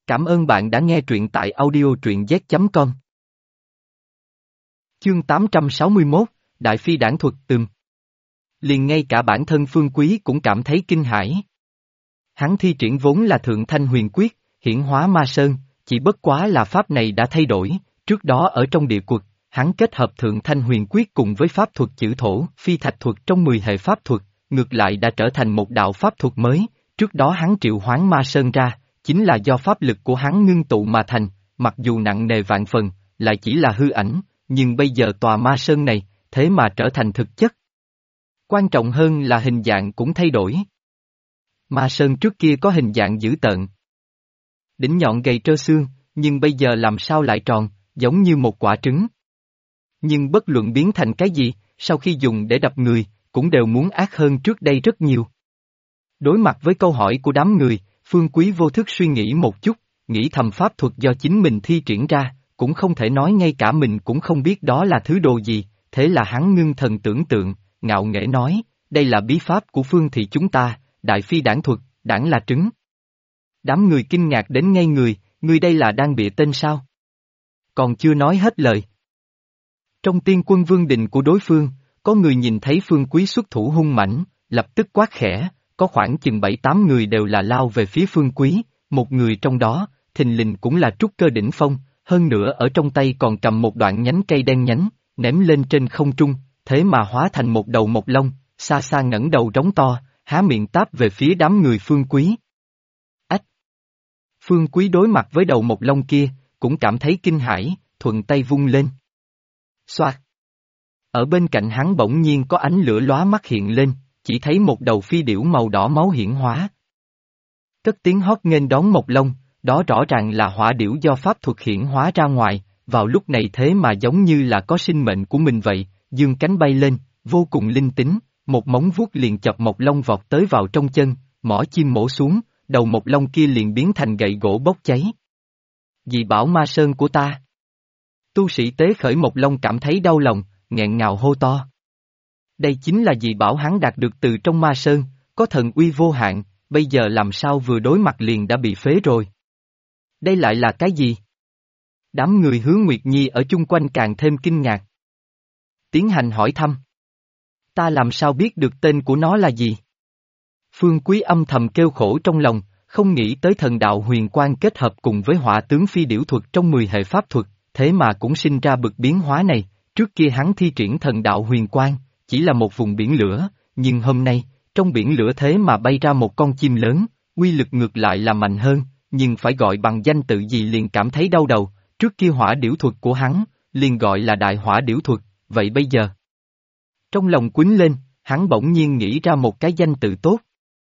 Cảm ơn bạn đã nghe truyện tại audio truyện z.com. Chương 861, Đại Phi đản thuật tường. Liền ngay cả bản thân Phương Quý cũng cảm thấy kinh hãi. Hắn thi triển vốn là Thượng Thanh Huyền Quyết, hiển hóa ma sơn, chỉ bất quá là pháp này đã thay đổi, trước đó ở trong địa quật, hắn kết hợp Thượng Thanh Huyền Quyết cùng với pháp thuật chữ thổ, phi thạch thuật trong 10 hệ pháp thuật, ngược lại đã trở thành một đạo pháp thuật mới, trước đó hắn triệu hoán ma sơn ra, chính là do pháp lực của hắn ngưng tụ mà thành, mặc dù nặng nề vạn phần, lại chỉ là hư ảnh, nhưng bây giờ tòa ma sơn này, thế mà trở thành thực chất. Quan trọng hơn là hình dạng cũng thay đổi. Ma sơn trước kia có hình dạng dữ tợn. Đỉnh nhọn gầy trơ xương, nhưng bây giờ làm sao lại tròn, giống như một quả trứng. Nhưng bất luận biến thành cái gì, sau khi dùng để đập người, cũng đều muốn ác hơn trước đây rất nhiều. Đối mặt với câu hỏi của đám người, Phương Quý vô thức suy nghĩ một chút, nghĩ thầm pháp thuật do chính mình thi triển ra, cũng không thể nói ngay cả mình cũng không biết đó là thứ đồ gì, thế là hắn ngưng thần tưởng tượng, ngạo nghễ nói, đây là bí pháp của Phương thị chúng ta, Đại Phi đản thuật, đản là trứng. Đám người kinh ngạc đến ngây người, ngươi đây là đang bịa tên sao? Còn chưa nói hết lời. Trong tiên quân vương đình của đối phương, có người nhìn thấy Phương Quý xuất thủ hung mãnh, lập tức quát khẽ, có khoảng chừng 7-8 người đều là lao về phía Phương Quý, một người trong đó, thình lình cũng là trúc cơ đỉnh phong, hơn nữa ở trong tay còn cầm một đoạn nhánh cây đen nhánh, ném lên trên không trung, thế mà hóa thành một đầu mộc long, xa xa ngẩng đầu rống to, há miệng táp về phía đám người Phương Quý. Ách! Phương Quý đối mặt với đầu mộc long kia, cũng cảm thấy kinh hãi, thuận tay vung lên. Xoạt! Ở bên cạnh hắn bỗng nhiên có ánh lửa lóa mắt hiện lên, chỉ thấy một đầu phi điểu màu đỏ máu hiển hóa. Cất tiếng hót nghênh đón mộc long, đó rõ ràng là hỏa điểu do pháp thuật hiển hóa ra ngoài, vào lúc này thế mà giống như là có sinh mệnh của mình vậy, dương cánh bay lên, vô cùng linh tính, một móng vuốt liền chọc mộc long vọt tới vào trong chân, mỏ chim mổ xuống, đầu mộc long kia liền biến thành gậy gỗ bốc cháy. Dị bảo ma sơn của ta. Tu sĩ tế khởi mộc long cảm thấy đau lòng, nghẹn ngào hô to. Đây chính là dị bảo hắn đạt được từ trong ma sơn, có thần uy vô hạn, bây giờ làm sao vừa đối mặt liền đã bị phế rồi. Đây lại là cái gì? Đám người Hứa Nguyệt Nhi ở chung quanh càng thêm kinh ngạc. Tiến hành hỏi thăm. Ta làm sao biết được tên của nó là gì? Phương Quý âm thầm kêu khổ trong lòng, không nghĩ tới thần đạo huyền quang kết hợp cùng với hỏa tướng phi điểu thuật trong 10 hệ pháp thuật, thế mà cũng sinh ra bực biến hóa này, trước kia hắn thi triển thần đạo huyền quang, chỉ là một vùng biển lửa, nhưng hôm nay, trong biển lửa thế mà bay ra một con chim lớn, uy lực ngược lại là mạnh hơn, nhưng phải gọi bằng danh tự gì liền cảm thấy đau đầu, trước kia hỏa điểu thuật của hắn, liền gọi là đại hỏa điểu thuật, vậy bây giờ? Trong lòng quýnh lên, hắn bỗng nhiên nghĩ ra một cái danh tự tốt.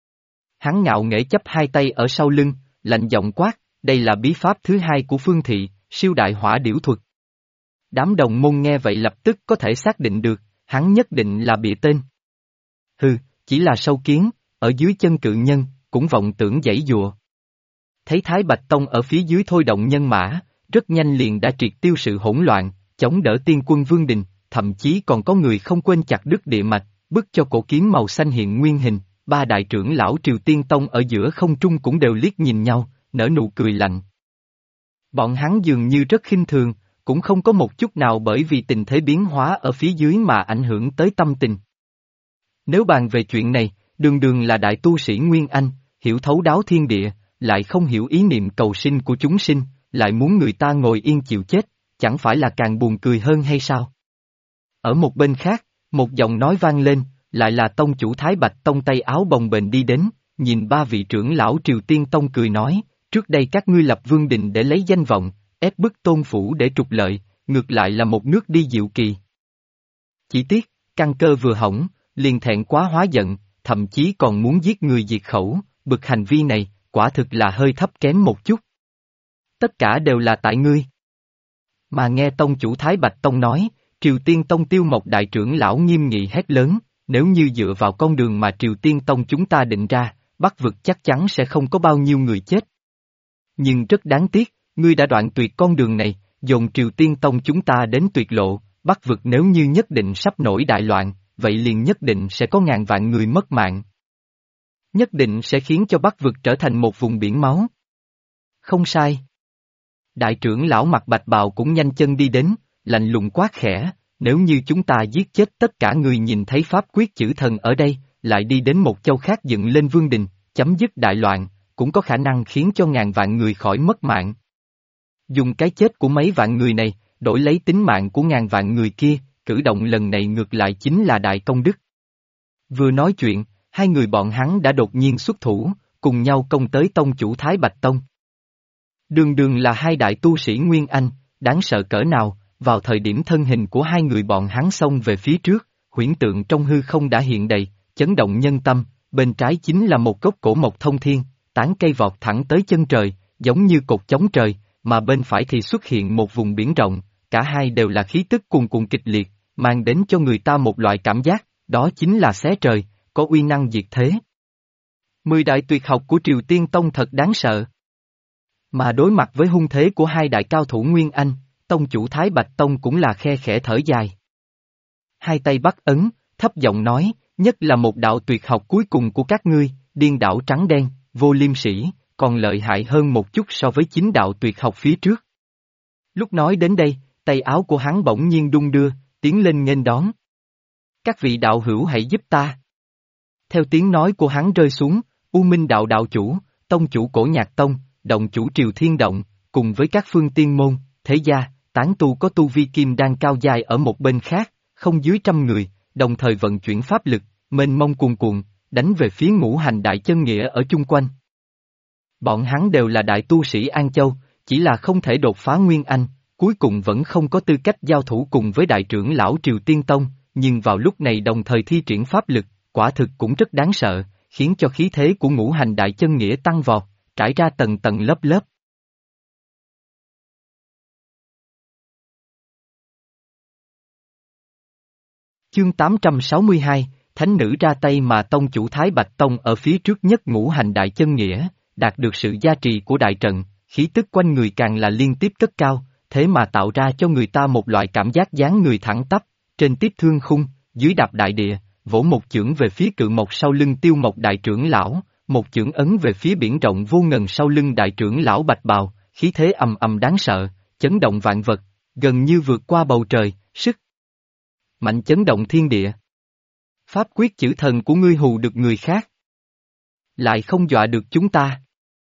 Hắn ngạo nghễ chắp hai tay ở sau lưng, lạnh giọng quát, đây là bí pháp thứ hai của Phương thị, siêu đại hỏa điểu thuật. Đám đồng môn nghe vậy lập tức có thể xác định được, hắn nhất định là bịa tên. Hừ, chỉ là sâu kiến, ở dưới chân cự nhân, cũng vọng tưởng giãy dụa. Thấy Thái Bạch Tông ở phía dưới thôi động nhân mã, rất nhanh liền đã triệt tiêu sự hỗn loạn, chống đỡ tiên quân vương đình, thậm chí còn có người không quên chặt đứt địa mạch, bức cho cổ kiếm màu xanh hiện nguyên hình, ba đại trưởng lão Triều Tiên Tông ở giữa không trung cũng đều liếc nhìn nhau, nở nụ cười lạnh. Bọn hắn dường như rất khinh thường, cũng không có một chút nào bởi vì tình thế biến hóa ở phía dưới mà ảnh hưởng tới tâm tình. Nếu bàn về chuyện này, đường đường là đại tu sĩ Nguyên Anh, hiểu thấu đáo thiên địa, lại không hiểu ý niệm cầu sinh của chúng sinh, lại muốn người ta ngồi yên chịu chết, chẳng phải là càng buồn cười hơn hay sao? Ở một bên khác, một giọng nói vang lên, lại là tông chủ Thái Bạch Tông tay áo bồng bềnh đi đến, nhìn ba vị trưởng lão Triều Tiên Tông cười nói, trước đây các ngươi lập vương đình để lấy danh vọng, ép bức tôn phủ để trục lợi, ngược lại là một nước đi diệu kỳ. Chỉ tiếc, căn cơ vừa hỏng, liền thẹn quá hóa giận, thậm chí còn muốn giết người diệt khẩu, bực hành vi này, quả thực là hơi thấp kém một chút. Tất cả đều là tại ngươi. Mà nghe tông chủ Thái Bạch Tông nói, Triều Tiên Tông Tiêu Mộc đại trưởng lão nghiêm nghị hét lớn, nếu như dựa vào con đường mà Triều Tiên Tông chúng ta định ra, Bắc vực chắc chắn sẽ không có bao nhiêu người chết. Nhưng rất đáng tiếc, ngươi đã đoạn tuyệt con đường này, dồn Triều Tiên Tông chúng ta đến tuyệt lộ, Bắc vực nếu như nhất định sắp nổi đại loạn, vậy liền nhất định sẽ có ngàn vạn người mất mạng. Nhất định sẽ khiến cho Bắc vực trở thành một vùng biển máu. Không sai. Đại trưởng lão mặc bạch bào cũng nhanh chân đi đến, lạnh lùng quát khẽ, nếu như chúng ta giết chết tất cả người nhìn thấy pháp quyết chữ thần ở đây, lại đi đến một châu khác dựng lên vương đình, chấm dứt đại loạn, cũng có khả năng khiến cho ngàn vạn người khỏi mất mạng. Dùng cái chết của mấy vạn người này, đổi lấy tính mạng của ngàn vạn người kia, cử động lần này ngược lại chính là đại công đức. Vừa nói chuyện, hai người bọn hắn đã đột nhiên xuất thủ, cùng nhau công tới tông chủ Thái Bạch Tông. Đường đường là hai đại tu sĩ Nguyên Anh, đáng sợ cỡ nào, vào thời điểm thân hình của hai người bọn hắn xông về phía trước, huyễn tượng trong hư không đã hiện đầy, chấn động nhân tâm, bên trái chính là một gốc cổ mộc thông thiên, tán cây vọt thẳng tới chân trời, giống như cột chống trời, mà bên phải thì xuất hiện một vùng biển rộng, cả hai đều là khí tức cuồn cuộn kịch liệt, mang đến cho người ta một loại cảm giác, đó chính là xé trời, có uy năng diệt thế. 10 đại tuyệt học của Triều Tiên Tông thật đáng sợ. Mà đối mặt với hung thế của hai đại cao thủ Nguyên Anh, tông chủ Thái Bạch Tông cũng là khe khẽ thở dài. Hai tay bắt ấn, thấp giọng nói, nhất là một đạo tuyệt học cuối cùng của các ngươi, điên đảo trắng đen, vô liêm sỉ, còn lợi hại hơn một chút so với chính đạo tuyệt học phía trước. Lúc nói đến đây, tay áo của hắn bỗng nhiên đung đưa, tiến lên nghênh đón. Các vị đạo hữu hãy giúp ta. Theo tiếng nói của hắn rơi xuống, U Minh đạo đạo chủ, tông chủ Cổ Nhạc Tông, động chủ Triều Thiên Động, cùng với các phương tiên môn, thế gia, tán tu có tu vi kim đan cao dài ở một bên khác, không dưới 100 người, đồng thời vận chuyển pháp lực, mênh mông cuồn cuộn, đánh về phía Ngũ Hành Đại Chân Nghĩa ở chung quanh. Bọn hắn đều là đại tu sĩ An Châu, chỉ là không thể đột phá Nguyên Anh, cuối cùng vẫn không có tư cách giao thủ cùng với đại trưởng lão Triều Tiên Tông, nhưng vào lúc này đồng thời thi triển pháp lực, quả thực cũng rất đáng sợ, khiến cho khí thế của Ngũ Hành Đại Chân Nghĩa tăng vọt, trải ra tầng tầng lớp lớp. Chương 862, Thánh nữ ra tay mà tông chủ Thái Bạch Tông ở phía trước nhất Ngũ Hành Đại Chân Nghĩa, đạt được sự gia trì của đại trận, khí tức quanh người càng là liên tiếp cất cao, thế mà tạo ra cho người ta một loại cảm giác dáng người thẳng tắp, trên tiếp thương khung, dưới đạp đại địa, vỗ một chưởng về phía cự mộc sau lưng Tiêu Mộc đại trưởng lão, một chưởng ấn về phía biển rộng vô ngần sau lưng đại trưởng lão Bạch Bào, khí thế ầm ầm đáng sợ, chấn động vạn vật, gần như vượt qua bầu trời, sức mạnh chấn động thiên địa. Pháp quyết chữ thần của ngươi hù được người khác, lại không dọa được chúng ta.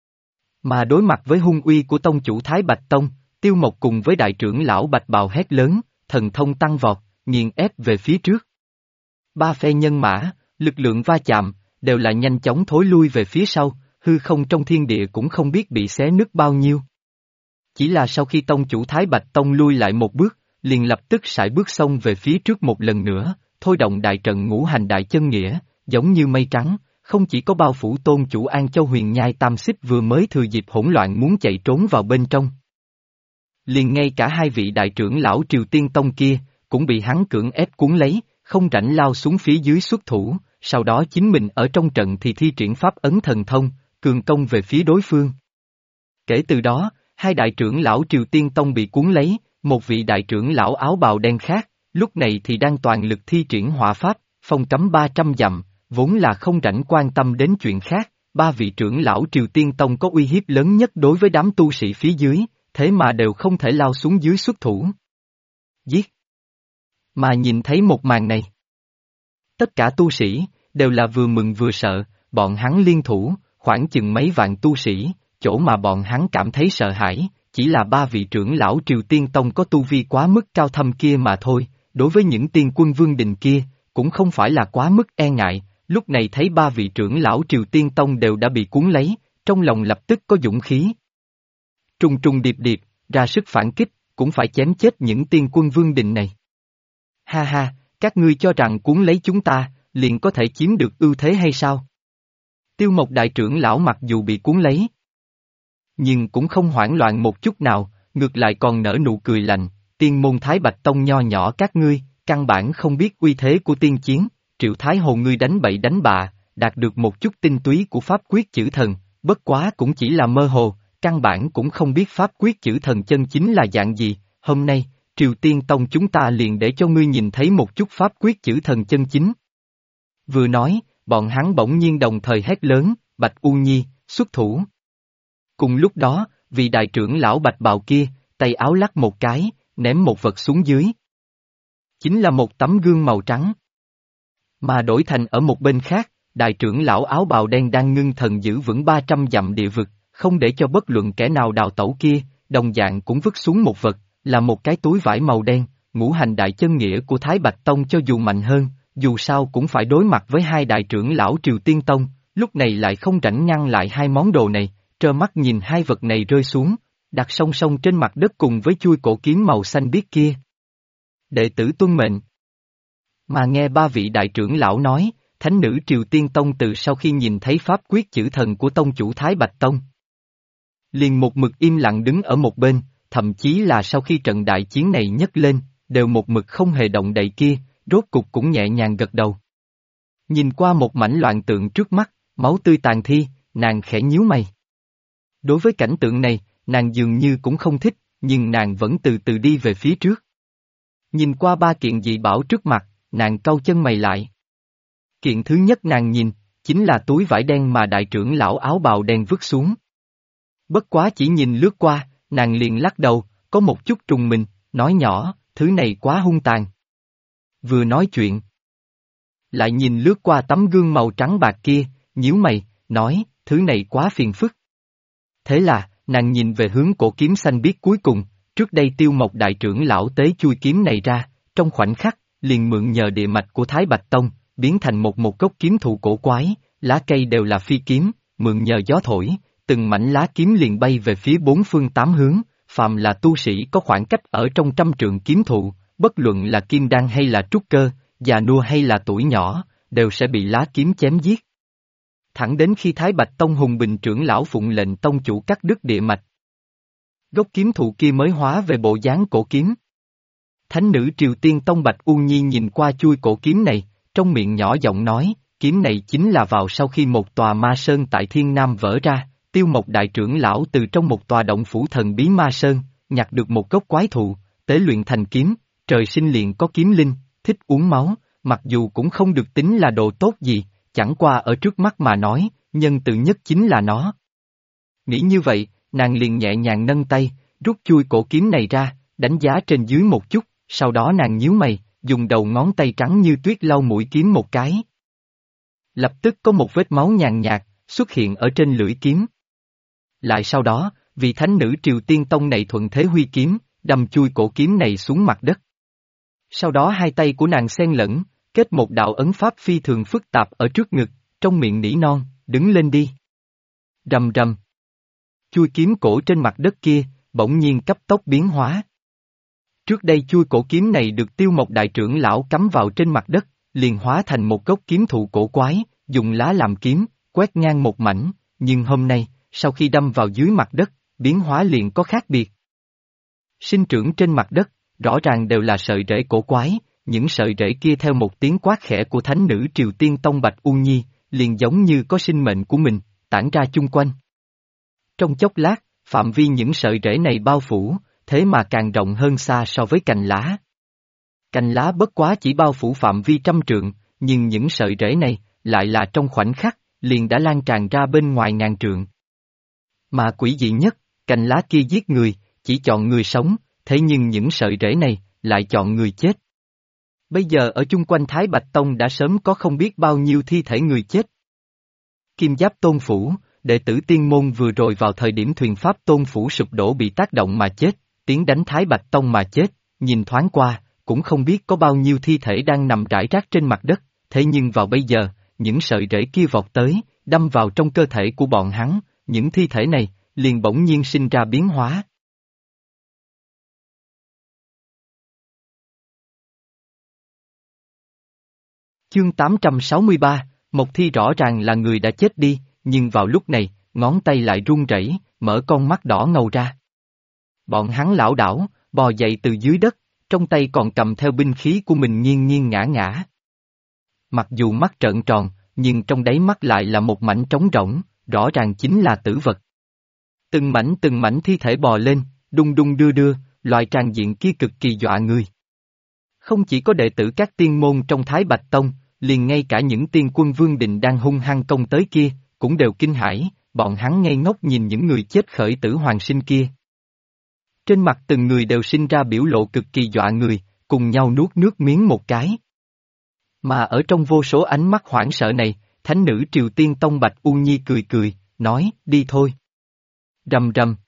Mà đối mặt với hung uy của tông chủ Thái Bạch Tông, Tiêu Mộc cùng với đại trưởng lão Bạch Bào hét lớn, thần thông tăng vọt, nghiền ép về phía trước. Ba phe nhân mã, lực lượng va chạm, đều là nhanh chóng thối lui về phía sau, hư không trong thiên địa cũng không biết bị xé nứt bao nhiêu. Chỉ là sau khi tông chủ Thái Bạch Tông lui lại một bước, liền lập tức sải bước xông về phía trước một lần nữa, thôi động đại trận Ngũ Hành Đại Chân Nghĩa, giống như mây trắng, không chỉ có bao phủ tôn chủ An Châu Huyền Nhai Tam Xích vừa mới thừa dịp hỗn loạn muốn chạy trốn vào bên trong. Liền ngay cả hai vị đại trưởng lão Triều Tiên Tông kia, cũng bị hắn cưỡng ép cuốn lấy, không rảnh lao xuống phía dưới xuất thủ, sau đó chính mình ở trong trận thì thi triển pháp ấn thần thông, cường công về phía đối phương. Kể từ đó, hai đại trưởng lão Triều Tiên Tông bị cuốn lấy, một vị đại trưởng lão áo bào đen khác, lúc này thì đang toàn lực thi triển hỏa pháp, phong cấm 300 dặm, vốn là không rảnh quan tâm đến chuyện khác, ba vị trưởng lão Triều Tiên Tông có uy hiếp lớn nhất đối với đám tu sĩ phía dưới, thế mà đều không thể lao xuống dưới xuất thủ. Giết! Mà nhìn thấy một màn này, tất cả tu sĩ, đều là vừa mừng vừa sợ, bọn hắn liên thủ, khoảng chừng mấy vạn tu sĩ, chỗ mà bọn hắn cảm thấy sợ hãi, chỉ là ba vị trưởng lão Triều Tiên Tông có tu vi quá mức cao thâm kia mà thôi, đối với những tiên quân vương đình kia, cũng không phải là quá mức e ngại, lúc này thấy ba vị trưởng lão Triều Tiên Tông đều đã bị cuốn lấy, trong lòng lập tức có dũng khí. Trùng trùng điệp điệp, ra sức phản kích, cũng phải chém chết những tiên quân vương đình này. Ha ha, các ngươi cho rằng cuốn lấy chúng ta, liền có thể chiếm được ưu thế hay sao? Tiêu Mộc đại trưởng lão mặc dù bị cuốn lấy, nhưng cũng không hoảng loạn một chút nào, ngược lại còn nở nụ cười lạnh, tiên môn Thái Bạch Tông nho nhỏ các ngươi, căn bản không biết uy thế của tiên chiến, Triệu Thái Hồ ngươi đánh bậy đánh bạ, đạt được một chút tinh túy của pháp quyết chữ thần, bất quá cũng chỉ là mơ hồ, căn bản cũng không biết pháp quyết chữ thần chân chính là dạng gì, hôm nay, Triều Tiên Tông chúng ta liền để cho ngươi nhìn thấy một chút pháp quyết chữ thần chân chính. Vừa nói, bọn hắn bỗng nhiên đồng thời hét lớn, Bạch U Nhi, xuất thủ. Cùng lúc đó, Vị đại trưởng lão bạch bào kia, tay áo lắc một cái, ném một vật xuống dưới. Chính là một tấm gương màu trắng. Mà đổi thành ở một bên khác, đại trưởng lão áo bào đen đang ngưng thần giữ vững 300 dặm địa vực, không để cho bất luận kẻ nào đào tẩu kia, đồng dạng cũng vứt xuống một vật, là một cái túi vải màu đen, ngũ hành đại chân nghĩa của Thái Bạch Tông cho dù mạnh hơn, dù sao cũng phải đối mặt với hai đại trưởng lão Triều Tiên Tông, lúc này lại không rảnh ngăn lại hai món đồ này, trơ mắt nhìn hai vật này rơi xuống, đặt song song trên mặt đất cùng với chuôi cổ kiếm màu xanh biếc kia. Đệ tử tuân mệnh. Mà nghe ba vị đại trưởng lão nói, thánh nữ Triều Tiên Tông từ sau khi nhìn thấy pháp quyết chữ thần của tông chủ Thái Bạch Tông, liền một mực im lặng đứng ở một bên, thậm chí là sau khi trận đại chiến này nhấc lên, đều một mực không hề động đậy kia, rốt cục cũng nhẹ nhàng gật đầu. Nhìn qua một mảnh loạn tượng trước mắt, máu tươi tàn thi, nàng khẽ nhíu mày. Đối với cảnh tượng này, nàng dường như cũng không thích, nhưng nàng vẫn từ từ đi về phía trước. Nhìn qua ba kiện dị bảo trước mặt, nàng cau chân mày lại. Kiện thứ nhất nàng nhìn, chính là túi vải đen mà đại trưởng lão áo bào đen vứt xuống. Bất quá chỉ nhìn lướt qua, nàng liền lắc đầu, có một chút trùng mình, nói nhỏ, thứ này quá hung tàn. Vừa nói chuyện, lại nhìn lướt qua tấm gương màu trắng bạc kia, nhíu mày, nói, thứ này quá phiền phức. Thế là, nàng nhìn về hướng cổ kiếm xanh biếc cuối cùng, trước đây Tiêu Mộc đại trưởng lão tế chui kiếm này ra, trong khoảnh khắc, liền mượn nhờ địa mạch của Thái Bạch Tông, biến thành một gốc kiếm thụ cổ quái, lá cây đều là phi kiếm, mượn nhờ gió thổi, từng mảnh lá kiếm liền bay về phía bốn phương tám hướng, phàm là tu sĩ có khoảng cách ở trong trăm trượng kiếm thụ, bất luận là kim đan hay là trúc cơ, già nua hay là tuổi nhỏ, đều sẽ bị lá kiếm chém giết. Thẳng đến khi Thái Bạch Tông Hùng Bình trưởng lão phụng lệnh tông chủ cắt đứt địa mạch, gốc kiếm thụ kia mới hóa về bộ dáng cổ kiếm. Thánh nữ Triều Tiên Tông Bạch U Nhi nhìn qua chui cổ kiếm này, trong miệng nhỏ giọng nói, kiếm này chính là vào sau khi một tòa ma sơn tại Thiên Nam vỡ ra, Tiêu Mộc đại trưởng lão từ trong một tòa động phủ thần bí ma sơn, nhặt được một gốc quái thụ, tế luyện thành kiếm, trời sinh liền có kiếm linh, thích uống máu, mặc dù cũng không được tính là đồ tốt gì, chẳng qua ở trước mắt mà nói, nhân từ nhất chính là nó. Nghĩ như vậy, nàng liền nhẹ nhàng nâng tay, rút chui cổ kiếm này ra, đánh giá trên dưới một chút, sau đó nàng nhíu mày, dùng đầu ngón tay trắng như tuyết lau mũi kiếm một cái. Lập tức có một vết máu nhàn nhạt, xuất hiện ở trên lưỡi kiếm. Lại sau đó, vị thánh nữ Triều Tiên Tông này thuận thế huy kiếm, đâm chui cổ kiếm này xuống mặt đất. Sau đó hai tay của nàng xen lẫn, kết một đạo ấn pháp phi thường phức tạp ở trước ngực, trong miệng nỉ non, đứng lên đi. Rầm rầm. Chui kiếm cổ trên mặt đất kia, bỗng nhiên cấp tốc biến hóa. Trước đây chui cổ kiếm này được Tiêu Mộc đại trưởng lão cắm vào trên mặt đất, liền hóa thành một gốc kiếm thụ cổ quái, dùng lá làm kiếm, quét ngang một mảnh, nhưng hôm nay, sau khi đâm vào dưới mặt đất, biến hóa liền có khác biệt. Sinh trưởng trên mặt đất, rõ ràng đều là sợi rễ cổ quái, những sợi rễ kia theo một tiếng quát khẽ của thánh nữ Triều Tiên Tông Bạch U Nhi, liền giống như có sinh mệnh của mình, tản ra chung quanh. Trong chốc lát, phạm vi những sợi rễ này bao phủ, thế mà càng rộng hơn xa so với cành lá. Cành lá bất quá chỉ bao phủ phạm vi trăm trượng, nhưng những sợi rễ này, lại là trong khoảnh khắc, liền đã lan tràn ra bên ngoài ngàn trượng. Mà quỷ dị nhất, cành lá kia giết người, chỉ chọn người sống, thế nhưng những sợi rễ này, lại chọn người chết. Bây giờ ở chung quanh Thái Bạch Tông đã sớm có không biết bao nhiêu thi thể người chết. Kim Giáp Tôn Phủ, đệ tử tiên môn vừa rồi vào thời điểm thuyền Pháp Tôn Phủ sụp đổ bị tác động mà chết, tiến đánh Thái Bạch Tông mà chết, nhìn thoáng qua, cũng không biết có bao nhiêu thi thể đang nằm rải rác trên mặt đất, thế nhưng vào bây giờ, những sợi rễ kia vọt tới, đâm vào trong cơ thể của bọn hắn, những thi thể này, liền bỗng nhiên sinh ra biến hóa. Chương 863, Mộc Thi rõ ràng là người đã chết đi, nhưng vào lúc này, ngón tay lại run rẩy, mở con mắt đỏ ngầu ra. Bọn hắn lảo đảo, bò dậy từ dưới đất, trong tay còn cầm theo binh khí của mình nghiêng nghiêng ngã ngã. Mặc dù mắt trợn tròn, nhưng trong đáy mắt lại là một mảnh trống rỗng, rõ ràng chính là tử vật. Từng mảnh thi thể bò lên, đung đung đưa đưa, loại tràng diện kia cực kỳ dọa người. Không chỉ có đệ tử các tiên môn trong Thái Bạch Tông, liền ngay cả những tiên quân Vương Đình đang hung hăng công tới kia, cũng đều kinh hãi, bọn hắn ngây ngốc nhìn những người chết khởi tử hoàn sinh kia. Trên mặt từng người đều sinh ra biểu lộ cực kỳ dọa người, cùng nhau nuốt nước miếng một cái. Mà ở trong vô số ánh mắt hoảng sợ này, thánh nữ Triều Tiên Tông Bạch U Nhi cười cười, nói, đi thôi. Rầm rầm.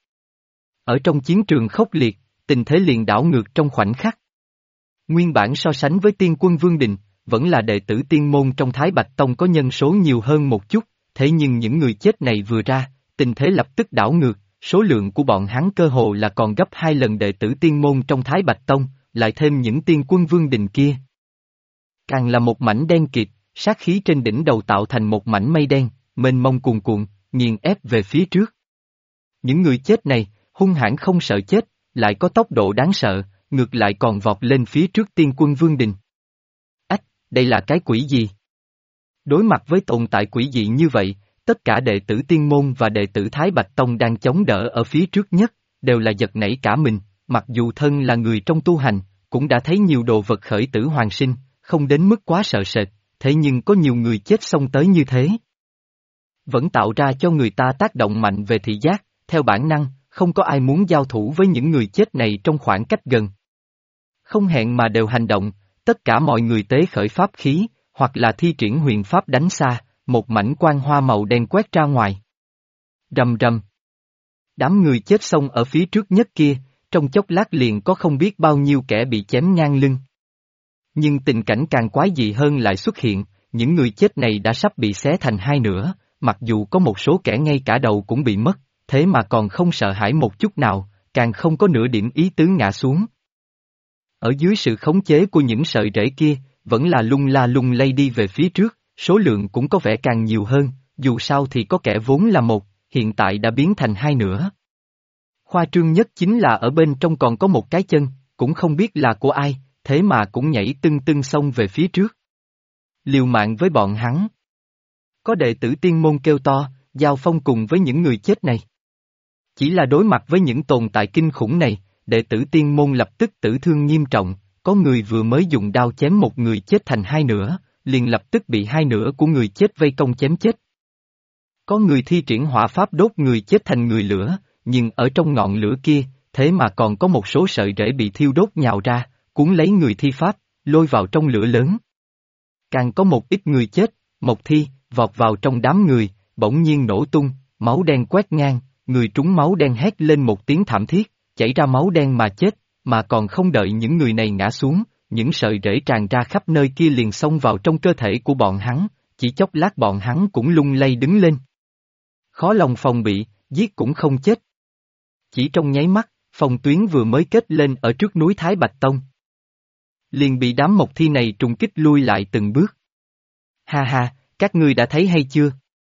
Ở trong chiến trường khốc liệt, tình thế liền đảo ngược trong khoảnh khắc. Nguyên bản so sánh với tiên quân Vương Đình, vẫn là đệ tử tiên môn trong Thái Bạch Tông có nhân số nhiều hơn một chút, thế nhưng những người chết này vừa ra, tình thế lập tức đảo ngược, số lượng của bọn hắn cơ hồ là còn gấp 2 lần đệ tử tiên môn trong Thái Bạch Tông, lại thêm những tiên quân Vương Đình kia. Càng là một mảnh đen kịt, sát khí trên đỉnh đầu tạo thành một mảnh mây đen, mênh mông cuồn cuộn, nghiền ép về phía trước. Những người chết này, hung hãn không sợ chết, lại có tốc độ đáng sợ, ngược lại còn vọt lên phía trước tiên quân Vương Đình. Ách, đây là cái quỷ gì? Đối mặt với tồn tại quỷ dị như vậy, tất cả đệ tử tiên môn và đệ tử Thái Bạch Tông đang chống đỡ ở phía trước nhất, đều là giật nảy cả mình, mặc dù thân là người trong tu hành, cũng đã thấy nhiều đồ vật khởi tử hoàn sinh, không đến mức quá sợ sệt, thế nhưng có nhiều người chết xông tới như thế. Vẫn tạo ra cho người ta tác động mạnh về thị giác, theo bản năng, không có ai muốn giao thủ với những người chết này trong khoảng cách gần. Không hẹn mà đều hành động, tất cả mọi người tế khởi pháp khí, hoặc là thi triển huyền pháp đánh xa, một mảnh quang hoa màu đen quét ra ngoài. Rầm rầm. Đám người chết xông ở phía trước nhất kia, trong chốc lát liền có không biết bao nhiêu kẻ bị chém ngang lưng. Nhưng tình cảnh càng quái dị hơn lại xuất hiện, những người chết này đã sắp bị xé thành hai nửa, mặc dù có một số kẻ ngay cả đầu cũng bị mất, thế mà còn không sợ hãi một chút nào, càng không có nửa điểm ý tứ ngã xuống. Ở dưới sự khống chế của những sợi rễ kia, vẫn là lung la lung lay đi về phía trước, số lượng cũng có vẻ càng nhiều hơn, dù sao thì có kẻ vốn là một, hiện tại đã biến thành hai nửa. Khoa trương nhất chính là ở bên trong còn có một cái chân, cũng không biết là của ai, thế mà cũng nhảy tưng tưng xông về phía trước. Liều mạng với bọn hắn. Có đệ tử tiên môn kêu to, giao phong cùng với những người chết này. Chỉ là đối mặt với những tồn tại kinh khủng này, đệ tử tiên môn lập tức tử thương nghiêm trọng, có người vừa mới dùng đao chém một người chết thành hai nửa, liền lập tức bị hai nửa của người chết vây công chém chết. Có người thi triển hỏa pháp đốt người chết thành người lửa, nhưng ở trong ngọn lửa kia, thế mà còn có một số sợi rễ bị thiêu đốt nhào ra, cuốn lấy người thi pháp, lôi vào trong lửa lớn. Càng có một ít người chết, một thi, vọt vào trong đám người, bỗng nhiên nổ tung, máu đen quét ngang, người trúng máu đen hét lên một tiếng thảm thiết, chảy ra máu đen mà chết, mà còn không đợi những người này ngã xuống, những sợi rễ tràn ra khắp nơi kia liền xông vào trong cơ thể của bọn hắn, chỉ chốc lát bọn hắn cũng lung lay đứng lên. Khó lòng phòng bị, giết cũng không chết. Chỉ trong nháy mắt, phòng tuyến vừa mới kết lên ở trước núi Thái Bạch Tông. Liền bị đám mộc thi này trùng kích lui lại từng bước. Ha ha, các ngươi đã thấy hay chưa?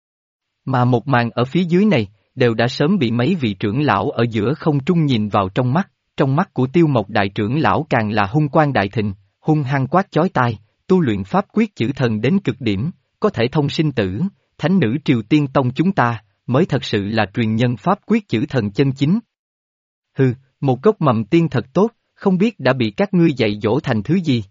Mà một màn ở phía dưới này, đều đã sớm bị mấy vị trưởng lão ở giữa không trung nhìn vào trong mắt của Tiêu Mộc đại trưởng lão càng là hung quang đại thịnh, hung hăng quát chói tai, tu luyện pháp quyết chữ thần đến cực điểm, có thể thông sinh tử, thánh nữ Triều Tiên Tông chúng ta, mới thật sự là truyền nhân pháp quyết chữ thần chân chính. Hừ, một gốc mầm tiên thật tốt, không biết đã bị các ngươi dạy dỗ thành thứ gì.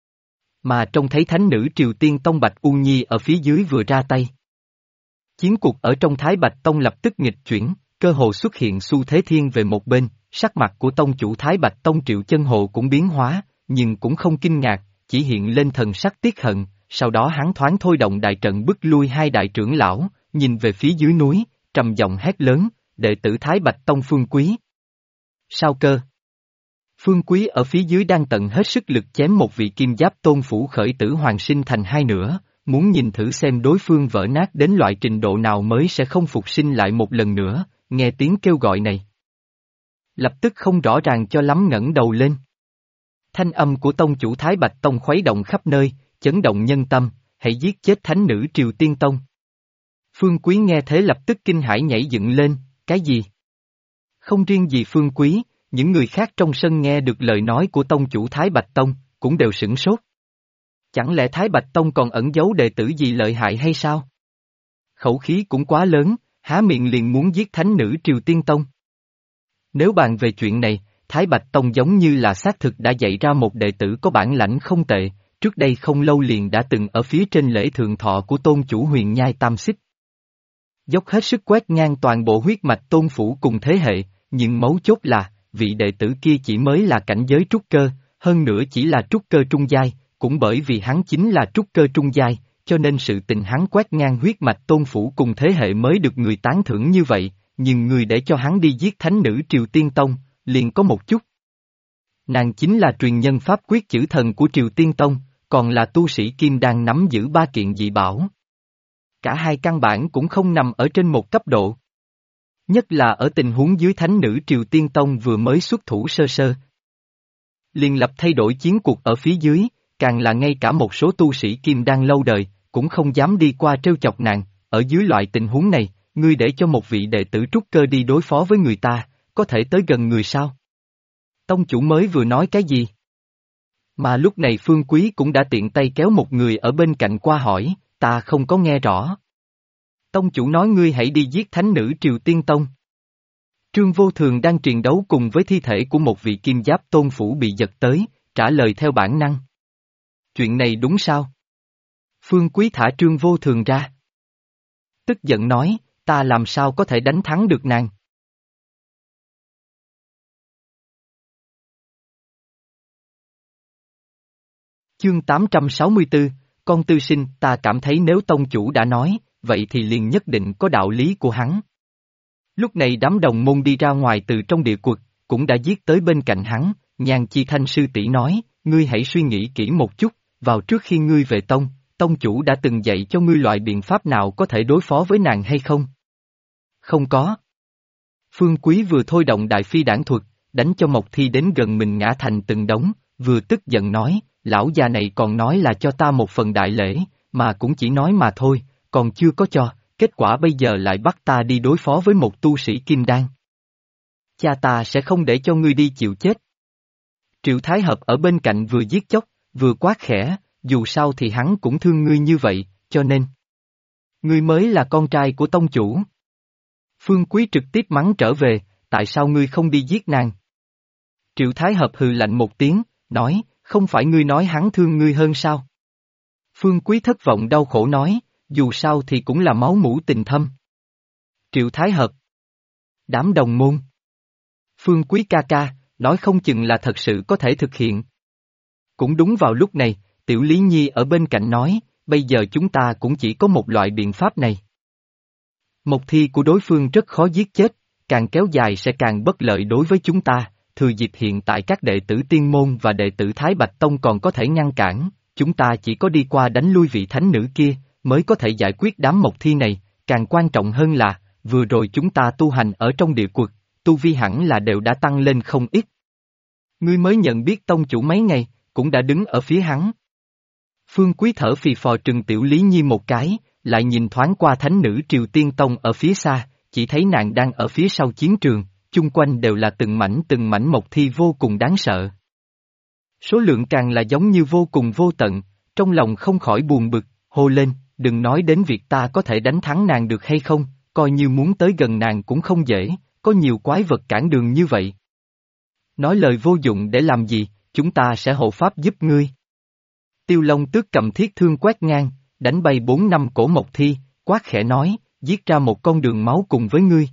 Mà trông thấy thánh nữ Triều Tiên Tông Bạch U Nhi ở phía dưới vừa ra tay. Chiến cuộc ở trong Thái Bạch Tông lập tức nghịch chuyển, cơ hồ xuất hiện xu thế thiên về một bên, sắc mặt của tông chủ Thái Bạch Tông Triệu Chân Hồ cũng biến hóa, nhưng cũng không kinh ngạc, chỉ hiện lên thần sắc tiếc hận, sau đó hắn thoáng thôi động đại trận bức lui hai đại trưởng lão, nhìn về phía dưới núi, trầm giọng hét lớn, đệ tử Thái Bạch Tông Phương Quý. Sao cơ? Phương Quý ở phía dưới đang tận hết sức lực chém một vị kim giáp tôn phủ khởi tử hoàng sinh thành hai nửa, muốn nhìn thử xem đối phương vỡ nát đến loại trình độ nào mới sẽ không phục sinh lại một lần nữa, nghe tiếng kêu gọi này. Lập tức không rõ ràng cho lắm ngẩng đầu lên. Thanh âm của tông chủ Thái Bạch Tông khuấy động khắp nơi, chấn động nhân tâm, hãy giết chết thánh nữ Triều Tiên Tông. Phương Quý nghe thế lập tức kinh hãi nhảy dựng lên, cái gì? Không riêng gì Phương Quý, những người khác trong sân nghe được lời nói của tông chủ Thái Bạch Tông, cũng đều sửng sốt. Chẳng lẽ Thái Bạch Tông còn ẩn giấu đệ tử gì lợi hại hay sao? Khẩu khí cũng quá lớn, há miệng liền muốn giết thánh nữ Triều Tiên Tông. Nếu bàn về chuyện này, Thái Bạch Tông giống như là xác thực đã dạy ra một đệ tử có bản lãnh không tệ, trước đây không lâu liền đã từng ở phía trên lễ thượng thọ của tôn chủ Huyền Nhai Tam Xích. Dốc hết sức quét ngang toàn bộ huyết mạch tôn phủ cùng thế hệ, nhưng mấu chốt là, vị đệ tử kia chỉ mới là cảnh giới trúc cơ, hơn nữa chỉ là trúc cơ trung giai, cũng bởi vì hắn chính là trúc cơ trung giai, cho nên sự tình hắn quét ngang huyết mạch tôn phủ cùng thế hệ mới được người tán thưởng như vậy, nhưng người để cho hắn đi giết thánh nữ Triều Tiên Tông, liền có một chút. Nàng chính là truyền nhân pháp quyết chữ thần của Triều Tiên Tông, còn là tu sĩ kim đang nắm giữ ba kiện dị bảo. Cả hai căn bản cũng không nằm ở trên một cấp độ. Nhất là ở tình huống dưới thánh nữ Triều Tiên Tông vừa mới xuất thủ sơ sơ. Liền lập thay đổi chiến cuộc ở phía dưới, càng là ngay cả một số tu sĩ kim đan lâu đời, cũng không dám đi qua trêu chọc nàng, ở dưới loại tình huống này, ngươi để cho một vị đệ tử trúc cơ đi đối phó với người ta, có thể tới gần người sao? Tông chủ mới vừa nói cái gì? Mà lúc này Phương Quý cũng đã tiện tay kéo một người ở bên cạnh qua hỏi, ta không có nghe rõ. Tông chủ nói ngươi hãy đi giết thánh nữ Triều Tiên Tông. Trương Vô Thường đang triền đấu cùng với thi thể của một vị kim giáp tôn phủ bị giật tới, trả lời theo bản năng. Chuyện này đúng sao? Phương Quý thả Trương Vô Thường ra. Tức giận nói, ta làm sao có thể đánh thắng được nàng? Chương 864, con tư sinh, ta cảm thấy nếu tông chủ đã nói, vậy thì liền nhất định có đạo lý của hắn. Lúc này đám đồng môn đi ra ngoài từ trong địa quật, cũng đã giết tới bên cạnh hắn, Nhan Chi Thanh sư tỷ nói, ngươi hãy suy nghĩ kỹ một chút, vào trước khi ngươi về tông, tông chủ đã từng dạy cho ngươi loại biện pháp nào có thể đối phó với nàng hay không? Không có. Phương Quý vừa thôi động đại phi đản thuật, đánh cho Mộc Thi đến gần mình ngã thành từng đống, vừa tức giận nói, lão già này còn nói là cho ta một phần đại lễ, mà cũng chỉ nói mà thôi, còn chưa có cho, kết quả bây giờ lại bắt ta đi đối phó với một tu sĩ kim đan. Cha ta sẽ không để cho ngươi đi chịu chết. Triệu Thái Hợp ở bên cạnh vừa giết chóc, vừa quát khẽ, dù sao thì hắn cũng thương ngươi như vậy, cho nên ngươi mới là con trai của tông chủ. Phương Quý trực tiếp mắng trở về, tại sao ngươi không đi giết nàng? Triệu Thái Hợp hừ lạnh một tiếng, nói, không phải ngươi nói hắn thương ngươi hơn sao? Phương Quý thất vọng đau khổ nói, dù sao thì cũng là máu mủ tình thâm. Triệu Thái Hợp. Đám đồng môn. Phương Quý ca ca, nói không chừng là thật sự có thể thực hiện. Cũng đúng vào lúc này, Tiểu Lý Nhi ở bên cạnh nói, bây giờ chúng ta cũng chỉ có một loại biện pháp này. Mộc thi của đối phương rất khó giết chết, càng kéo dài sẽ càng bất lợi đối với chúng ta, thừa dịp hiện tại các đệ tử Tiên Môn và đệ tử Thái Bạch Tông còn có thể ngăn cản, chúng ta chỉ có đi qua đánh lui vị thánh nữ kia, mới có thể giải quyết đám mộc thi này, càng quan trọng hơn là, vừa rồi chúng ta tu hành ở trong địa quật, tu vi hẳn là đều đã tăng lên không ít. Ngươi mới nhận biết tông chủ mấy ngày, cũng đã đứng ở phía hắn. Phương Quý thở phì phò trừng Tiểu Lý Nhi một cái, lại nhìn thoáng qua thánh nữ Triều Tiên Tông ở phía xa, chỉ thấy nàng đang ở phía sau chiến trường, chung quanh đều là từng mảnh mộc thi vô cùng đáng sợ. Số lượng càng là giống như vô cùng vô tận, trong lòng không khỏi buồn bực, hô lên, đừng nói đến việc ta có thể đánh thắng nàng được hay không, coi như muốn tới gần nàng cũng không dễ, có nhiều quái vật cản đường như vậy. Nói lời vô dụng để làm gì, chúng ta sẽ hộ pháp giúp ngươi. Tiêu Long Tước cầm thiết thương quét ngang, đánh bay 4-5 cổ mộc thi, quát khẽ nói, giết ra một con đường máu cùng với ngươi.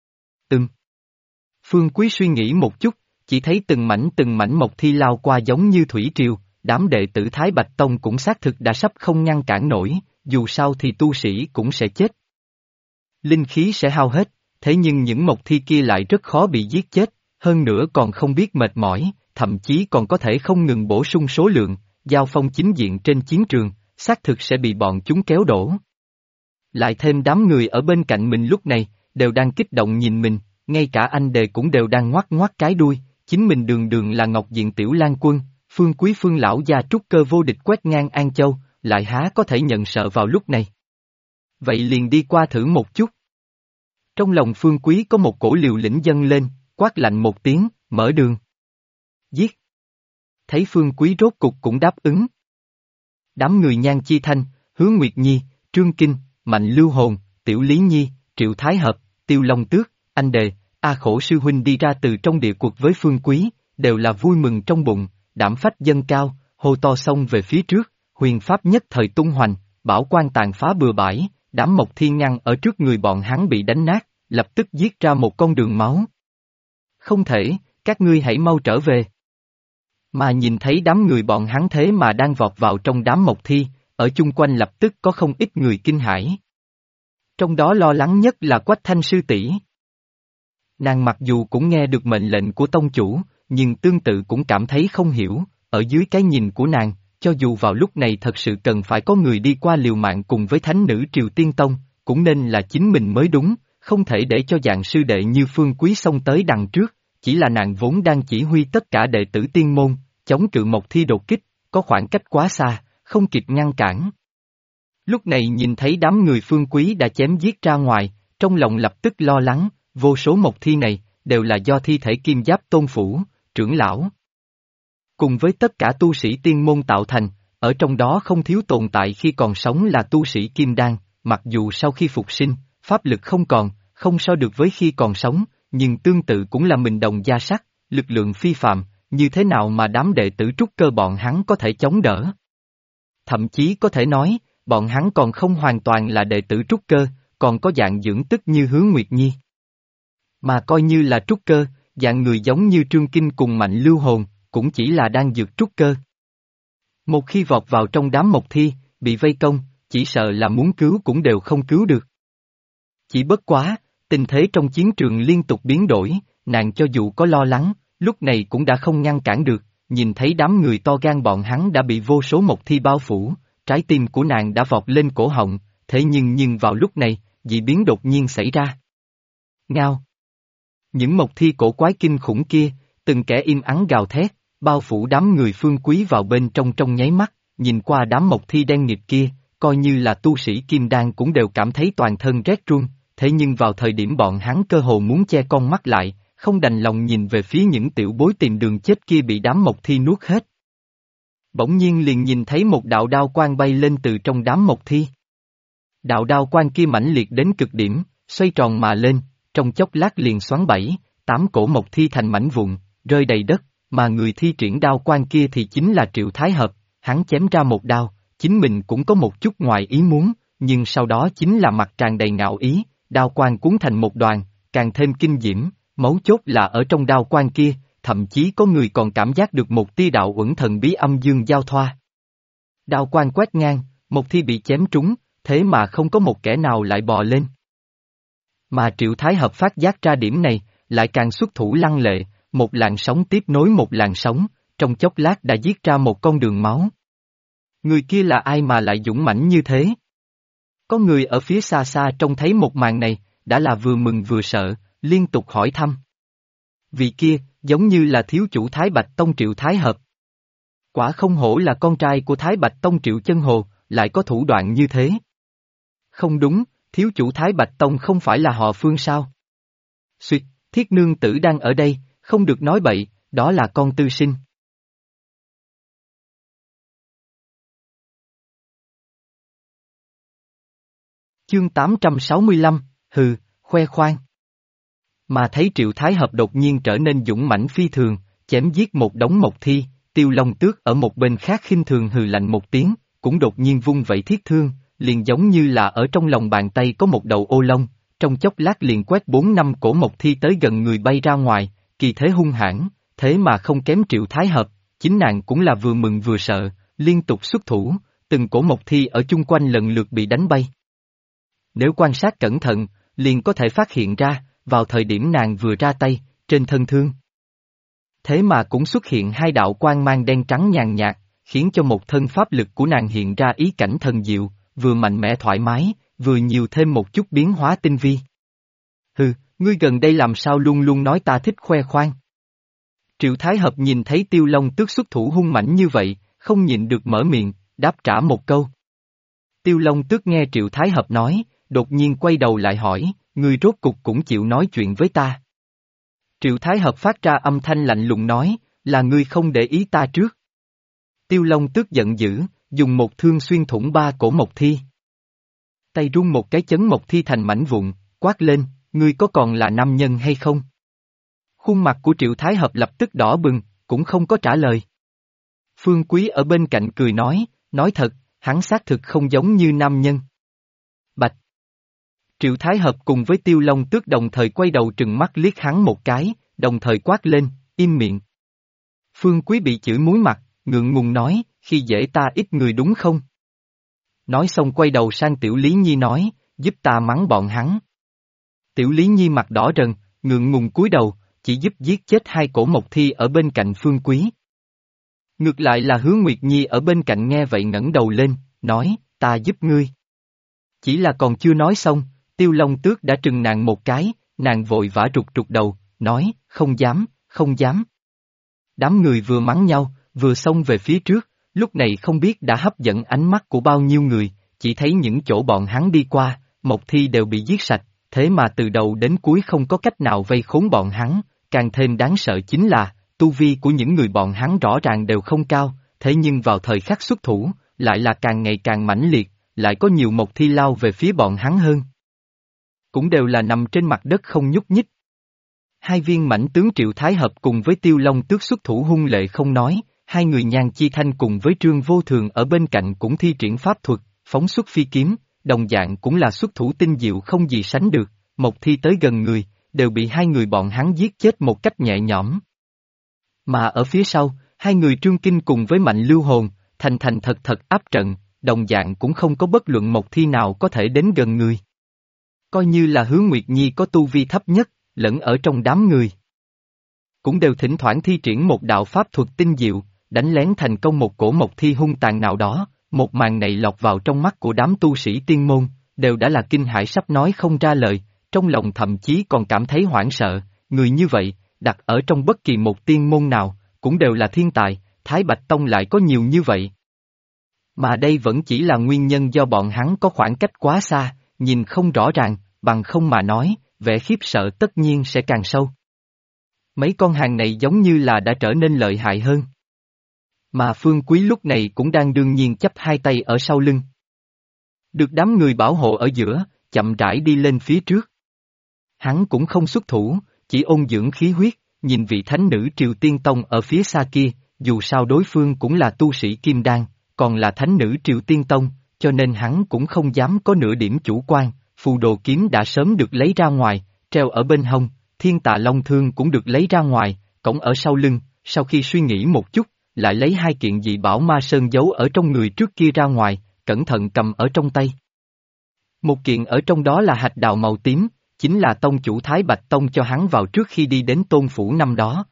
Phương Quý suy nghĩ một chút, chỉ thấy từng mảnh mộc thi lao qua giống như thủy triều, đám đệ tử Thái Bạch Tông cũng xác thực đã sắp không ngăn cản nổi, dù sao thì tu sĩ cũng sẽ chết. Linh khí sẽ hao hết, thế nhưng những mộc thi kia lại rất khó bị giết chết, hơn nữa còn không biết mệt mỏi, thậm chí còn có thể không ngừng bổ sung số lượng, giao phong chính diện trên chiến trường, xác thực sẽ bị bọn chúng kéo đổ. Lại thêm đám người ở bên cạnh mình lúc này, đều đang kích động nhìn mình, ngay cả anh đề cũng đều đang ngoắc ngoắc cái đuôi, chính mình đường đường là Ngọc Diện Tiểu Lan Quân, Phương Quý Phương lão gia trúc cơ vô địch quét ngang An Châu, lại há có thể nhận sợ vào lúc này. Vậy liền đi qua thử một chút. Trong lòng Phương Quý có một cổ liều lĩnh dâng lên, quát lạnh một tiếng, mở đường. Giết. Thấy Phương Quý rốt cục cũng đáp ứng. Đám người Nhan Chi Thanh, Hứa Nguyệt Nhi, Trương Kinh, Mạnh Lưu Hồn, Tiểu Lý Nhi, Triệu Thái Hợp, Tiêu Long Tước, Anh Đề, A Khổ Sư Huynh đi ra từ trong địa quật với Phương Quý, đều là vui mừng trong bụng, đảm phách dâng cao, hô to xông về phía trước, huyền pháp nhất thời tung hoành, bảo quan tàn phá bừa bãi, đám mộc thi ngăn ở trước người bọn hắn bị đánh nát, lập tức giết ra một con đường máu. Không thể, các ngươi hãy mau trở về. Mà nhìn thấy đám người bọn hắn thế mà đang vọt vào trong đám mộc thi, ở chung quanh lập tức có không ít người kinh hãi. Trong đó lo lắng nhất là Quách Thanh sư tỷ. Nàng mặc dù cũng nghe được mệnh lệnh của tông chủ, nhưng tương tự cũng cảm thấy không hiểu, ở dưới cái nhìn của nàng, cho dù vào lúc này thật sự cần phải có người đi qua liều mạng cùng với thánh nữ Triều Tiên Tông, cũng nên là chính mình mới đúng, không thể để cho dạng sư đệ như Phương Quý xông tới đằng trước, chỉ là nàng vốn đang chỉ huy tất cả đệ tử tiên môn, chống cự một thi đột kích, có khoảng cách quá xa, không kịp ngăn cản. Lúc này nhìn thấy đám người Phương Quý đã chém giết ra ngoài, trong lòng lập tức lo lắng, vô số mộc thi này, đều là do thi thể Kim Giáp Tôn Phủ, trưởng lão. Cùng với tất cả tu sĩ tiên môn tạo thành, ở trong đó không thiếu tồn tại khi còn sống là tu sĩ Kim Đan, mặc dù sau khi phục sinh, pháp lực không còn, không so được với khi còn sống, nhưng tương tự cũng là mình đồng gia sắc, lực lượng phi phàm, như thế nào mà đám đệ tử trúc cơ bọn hắn có thể chống đỡ. Thậm chí có thể nói, bọn hắn còn không hoàn toàn là đệ tử trúc cơ, còn có dạng dưỡng tức như Hứa Nguyệt Nhi. Mà coi như là trúc cơ, dạng người giống như Trương Kinh cùng Mạnh Lưu Hồn, cũng chỉ là đang dược trúc cơ. Một khi vọt vào trong đám mộc thi, bị vây công, chỉ sợ là muốn cứu cũng đều không cứu được. Chỉ bất quá, tình thế trong chiến trường liên tục biến đổi, nàng cho dù có lo lắng, lúc này cũng đã không ngăn cản được, nhìn thấy đám người to gan bọn hắn đã bị vô số mộc thi bao phủ, trái tim của nàng đã vọt lên cổ họng, thế nhưng vào lúc này, dị biến đột nhiên xảy ra. Ngao! Những mộc thi cổ quái kinh khủng kia, từng kẻ im ắng gào thét, bao phủ đám người Phương Quý vào bên trong nháy mắt, nhìn qua đám mộc thi đen nghịt kia, coi như là tu sĩ Kim Đan cũng đều cảm thấy toàn thân rét run, thế nhưng vào thời điểm bọn hắn cơ hồ muốn che con mắt lại, không đành lòng nhìn về phía những tiểu bối tìm đường chết kia bị đám mộc thi nuốt hết. Bỗng nhiên liền nhìn thấy một đạo đao quang bay lên từ trong đám mộc thi. Đạo đao quang kia mãnh liệt đến cực điểm, xoay tròn mà lên, trong chốc lát liền xoắn 7, 8 cổ mộc thi thành mảnh vụn, rơi đầy đất, mà người thi triển đao quang kia thì chính là Triệu Thái Hợp, hắn chém ra một đao, chính mình cũng có một chút ngoài ý muốn, nhưng sau đó chính là mặt tràn đầy ngạo ý, đao quang cuốn thành một đoàn, càng thêm kinh diễm, mấu chốt là ở trong đao quang kia, thậm chí có người còn cảm giác được một tia đạo uẩn thần bí âm dương giao thoa. Đao quang quét ngang, một thi bị chém trúng, thế mà không có một kẻ nào lại bò lên. Mà Triệu Thái Hợp phát giác ra điểm này, lại càng xuất thủ lăng lệ, một làn sóng tiếp nối một làn sóng, trong chốc lát đã giết ra một con đường máu. Người kia là ai mà lại dũng mãnh như thế? Có người ở phía xa xa trông thấy một màn này, đã là vừa mừng vừa sợ, liên tục hỏi thăm. Vị kia, giống như là thiếu chủ Thái Bạch Tông Triệu Thái Hợp. Quả không hổ là con trai của Thái Bạch Tông Triệu Chân Hồ, lại có thủ đoạn như thế. Không đúng, thiếu chủ Thái Bạch Tông không phải là họ Phương sao? Xuyệt, Thiết nương tử đang ở đây, không được nói bậy, đó là con tư sinh. Chương 865, hừ, khoe khoang. Mà thấy Triệu Thái Hợp đột nhiên trở nên dũng mãnh phi thường, chém giết một đống mộc thi, Tiêu Long Tước ở một bên khác khinh thường hừ lạnh một tiếng, cũng đột nhiên vung vẩy thiết thương, liền giống như là ở trong lòng bàn tay có một đầu ô long, trong chốc lát liền quét 4-5 cổ mộc thi tới gần người bay ra ngoài, kỳ thế hung hãn, thế mà không kém Triệu Thái Hợp, chính nàng cũng là vừa mừng vừa sợ, liên tục xuất thủ, từng cổ mộc thi ở chung quanh lần lượt bị đánh bay. Nếu quan sát cẩn thận, liền có thể phát hiện ra, vào thời điểm nàng vừa ra tay, trên thân thương. Thế mà cũng xuất hiện hai đạo quang mang đen trắng nhàn nhạt, khiến cho một thân pháp lực của nàng hiện ra ý cảnh thần diệu, vừa mạnh mẽ thoải mái, vừa nhiều thêm một chút biến hóa tinh vi. Hừ, ngươi gần đây làm sao luôn luôn nói ta thích khoe khoang. Triệu Thái Hợp nhìn thấy Tiêu Long Tước xuất thủ hung mãnh như vậy, không nhịn được mở miệng, đáp trả một câu. Tiêu Long Tước nghe Triệu Thái Hợp nói, đột nhiên quay đầu lại hỏi, ngươi rốt cục cũng chịu nói chuyện với ta. Triệu Thái Hợp phát ra âm thanh lạnh lùng nói, là ngươi không để ý ta trước. Tiêu Long Tước giận dữ, dùng một thương xuyên thủng 3 cổ mộc thi. Tay rung một cái chấn mộc thi thành mảnh vụn, quát lên, ngươi có còn là nam nhân hay không? Khuôn mặt của Triệu Thái Hợp lập tức đỏ bừng, cũng không có trả lời. Phương Quý ở bên cạnh cười nói thật, hắn xác thực không giống như nam nhân. Bạch, Triệu Thái Hợp cùng với Tiêu Long Tước đồng thời quay đầu trừng mắt liếc hắn một cái, đồng thời quát lên, im miệng. Phương Quý bị chửi muối mặt, ngượng ngùng nói, khi dễ ta ít người đúng không? Nói xong quay đầu sang Tiểu Lý Nhi nói, giúp ta mắng bọn hắn. Tiểu Lý Nhi mặt đỏ rần, ngượng ngùng cúi đầu, chỉ giúp giết chết hai cổ mộc thi ở bên cạnh Phương Quý. Ngược lại là Hứa Nguyệt Nhi ở bên cạnh nghe vậy ngẩng đầu lên, nói, ta giúp ngươi. Chỉ là còn chưa nói xong, Tiêu Long Tước đã trừng nàng một cái, nàng vội vã rụt rụt đầu, nói, không dám, không dám. Đám người vừa mắng nhau, vừa xông về phía trước, lúc này không biết đã hấp dẫn ánh mắt của bao nhiêu người, chỉ thấy những chỗ bọn hắn đi qua, mộc thi đều bị giết sạch, thế mà từ đầu đến cuối không có cách nào vây khốn bọn hắn, càng thêm đáng sợ chính là, tu vi của những người bọn hắn rõ ràng đều không cao, thế nhưng vào thời khắc xuất thủ, lại là càng ngày càng mãnh liệt, lại có nhiều mộc thi lao về phía bọn hắn hơn. Cũng đều là nằm trên mặt đất không nhúc nhích. Hai viên mãnh tướng Triệu Thái Hợp cùng với Tiêu Long Tước xuất thủ hung lệ không nói, hai người Nhan Chi Thanh cùng với Trương Vô Thường ở bên cạnh cũng thi triển pháp thuật, phóng xuất phi kiếm, đồng dạng cũng là xuất thủ tinh diệu không gì sánh được, một thi tới gần người, đều bị hai người bọn hắn giết chết một cách nhẹ nhõm. Mà ở phía sau, hai người Trương Kinh cùng với Mạnh Lưu Hồn, thành thành thật thật áp trận, đồng dạng cũng không có bất luận một thi nào có thể đến gần người. Coi như là Hứa Nguyệt Nhi có tu vi thấp nhất, lẫn ở trong đám người. Cũng đều thỉnh thoảng thi triển một đạo pháp thuật tinh diệu, đánh lén thành công một cổ mộc thi hung tàn nào đó, một màn này lọt vào trong mắt của đám tu sĩ tiên môn, đều đã là kinh hãi sắp nói không ra lời, trong lòng thậm chí còn cảm thấy hoảng sợ, người như vậy, đặt ở trong bất kỳ một tiên môn nào, cũng đều là thiên tài, Thái Bạch Tông lại có nhiều như vậy. Mà đây vẫn chỉ là nguyên nhân do bọn hắn có khoảng cách quá xa, nhìn không rõ ràng, bằng không mà nói, vẻ khiếp sợ tất nhiên sẽ càng sâu. Mấy con hàng này giống như là đã trở nên lợi hại hơn. Mà Phương Quý lúc này cũng đang đương nhiên chắp hai tay ở sau lưng. Được đám người bảo hộ ở giữa, chậm rãi đi lên phía trước. Hắn cũng không xuất thủ, chỉ ôn dưỡng khí huyết, nhìn vị thánh nữ Triều Tiên Tông ở phía xa kia, dù sao đối phương cũng là tu sĩ Kim Đan, còn là thánh nữ Triều Tiên Tông, cho nên hắn cũng không dám có nửa điểm chủ quan, phù đồ kiếm đã sớm được lấy ra ngoài, treo ở bên hông, thiên tạ long thương cũng được lấy ra ngoài, cổng ở sau lưng, sau khi suy nghĩ một chút, lại lấy hai kiện dị bảo ma sơn giấu ở trong người trước kia ra ngoài, cẩn thận cầm ở trong tay. Một kiện ở trong đó là hạch đào màu tím, chính là tông chủ Thái Bạch Tông cho hắn vào trước khi đi đến Tôn Phủ năm đó.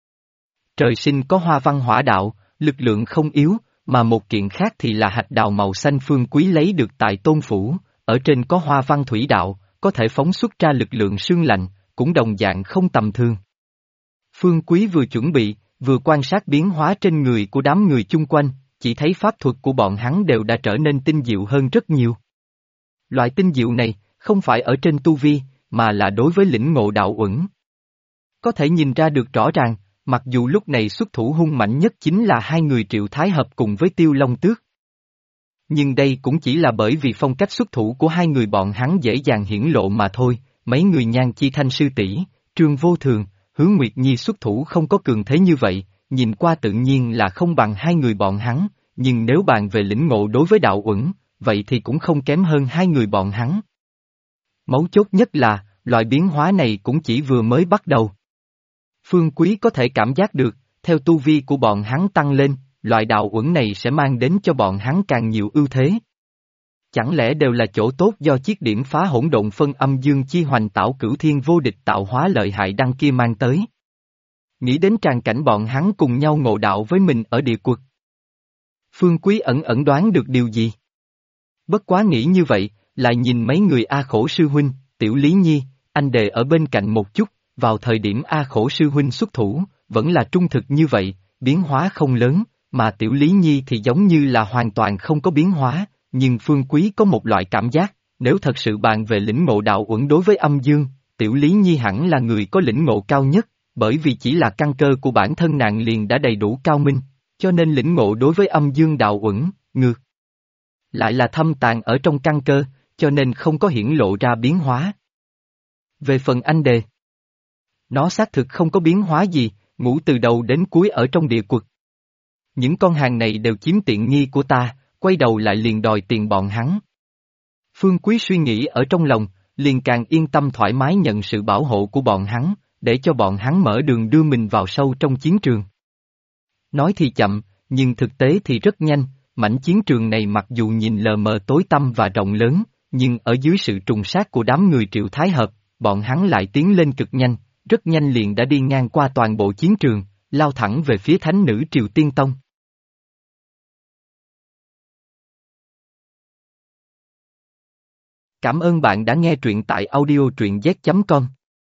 Trời sinh có hoa văn hỏa đạo, lực lượng không yếu, mà một kiện khác thì là hạch đào màu xanh Phương Quý lấy được tại Tôn Phủ, ở trên có hoa văn thủy đạo, có thể phóng xuất ra lực lượng sương lạnh, cũng đồng dạng không tầm thường. Phương Quý vừa chuẩn bị, vừa quan sát biến hóa trên người của đám người chung quanh, chỉ thấy pháp thuật của bọn hắn đều đã trở nên tinh diệu hơn rất nhiều. Loại tinh diệu này, không phải ở trên tu vi, mà là đối với lĩnh ngộ đạo uẩn. Có thể nhìn ra được rõ ràng, mặc dù lúc này xuất thủ hung mạnh nhất chính là hai người Triệu Thái Hợp cùng với Tiêu Long Tước. Nhưng đây cũng chỉ là bởi vì phong cách xuất thủ của hai người bọn hắn dễ dàng hiển lộ mà thôi, mấy người Nhan Chi Thanh sư tỷ, Trương Vô Thường, Hứa Nguyệt Nhi xuất thủ không có cường thế như vậy, nhìn qua tự nhiên là không bằng hai người bọn hắn, nhưng nếu bàn về lĩnh ngộ đối với đạo uẩn, vậy thì cũng không kém hơn hai người bọn hắn. Mấu chốt nhất là, loại biến hóa này cũng chỉ vừa mới bắt đầu. Phương Quý có thể cảm giác được, theo tu vi của bọn hắn tăng lên, loại đạo uẩn này sẽ mang đến cho bọn hắn càng nhiều ưu thế. Chẳng lẽ đều là chỗ tốt do chiếc điểm phá hỗn độn phân âm dương chi hoành tạo cửu thiên vô địch tạo hóa lợi hại đăng kia mang tới. Nghĩ đến tràng cảnh bọn hắn cùng nhau ngộ đạo với mình ở địa quật. Phương Quý ẩn ẩn đoán được điều gì? Bất quá nghĩ như vậy, lại nhìn mấy người A Khổ sư huynh, Tiểu Lý Nhi, anh Đề ở bên cạnh một chút, vào thời điểm A Khổ sư huynh xuất thủ, vẫn là trung thực như vậy, biến hóa không lớn, mà Tiểu Lý Nhi thì giống như là hoàn toàn không có biến hóa, nhưng Phương Quý có một loại cảm giác, nếu thật sự bàn về lĩnh ngộ đạo uẩn đối với âm dương, Tiểu Lý Nhi hẳn là người có lĩnh ngộ cao nhất, bởi vì chỉ là căn cơ của bản thân nàng liền đã đầy đủ cao minh, cho nên lĩnh ngộ đối với âm dương đạo uẩn, ngược lại là thâm tàng ở trong căn cơ, cho nên không có hiển lộ ra biến hóa. Về phần anh Đề, nó xác thực không có biến hóa gì, ngủ từ đầu đến cuối ở trong địa quật. Những con hàng này đều chiếm tiện nghi của ta, quay đầu lại liền đòi tiền bọn hắn. Phương Quý suy nghĩ ở trong lòng, liền càng yên tâm thoải mái nhận sự bảo hộ của bọn hắn, để cho bọn hắn mở đường đưa mình vào sâu trong chiến trường. Nói thì chậm, nhưng thực tế thì rất nhanh, mảnh chiến trường này mặc dù nhìn lờ mờ tối tăm và rộng lớn, nhưng ở dưới sự trùng sát của đám người Triệu Thái Hợp, bọn hắn lại tiến lên cực nhanh, rất nhanh liền đã đi ngang qua toàn bộ chiến trường, lao thẳng về phía thánh nữ Triều Tiên Tông. Cảm ơn bạn đã nghe truyện tại audio truyện z.com.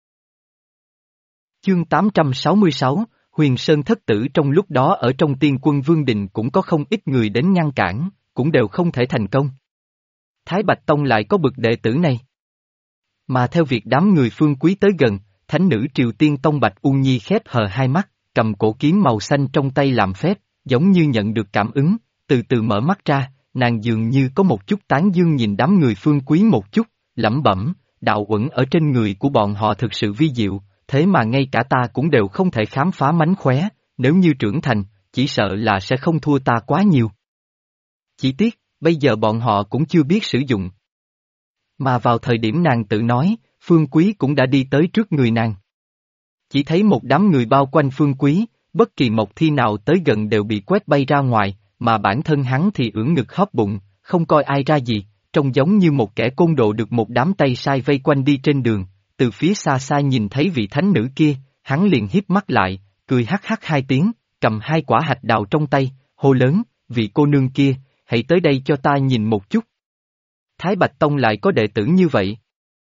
Chương 866, Huyền Sơn thất tử. Trong lúc đó ở trong Tiên Quân Vương Đình cũng có không ít người đến ngăn cản, cũng đều không thể thành công. Thái Bạch Tông lại có bậc đệ tử này. Mà theo việc đám người Phương Quý tới gần, thánh nữ Triều Tiên Tông Bạch U Nhi khép hờ hai mắt, cầm cổ kiếm màu xanh trong tay làm phép, giống như nhận được cảm ứng, từ từ mở mắt ra, nàng dường như có một chút tán dương nhìn đám người Phương Quý một chút, lẩm bẩm, đạo uẩn ở trên người của bọn họ thực sự vi diệu, thế mà ngay cả ta cũng đều không thể khám phá mánh khóe, nếu như trưởng thành, chỉ sợ là sẽ không thua ta quá nhiều. Chỉ tiếc, bây giờ bọn họ cũng chưa biết sử dụng. Mà vào thời điểm nàng tự nói, Phương Quý cũng đã đi tới trước người nàng. Chỉ thấy một đám người bao quanh Phương Quý, bất kỳ một thi nào tới gần đều bị quét bay ra ngoài, mà bản thân hắn thì ưỡn ngực hóp bụng, không coi ai ra gì, trông giống như một kẻ côn đồ được một đám tay sai vây quanh đi trên đường. Từ phía xa xa nhìn thấy vị thánh nữ kia, hắn liền híp mắt lại, cười hắc hắc hai tiếng, cầm hai quả hạch đào trong tay, hô lớn, vị cô nương kia, hãy tới đây cho ta nhìn một chút. Thái Bạch Tông lại có đệ tử như vậy.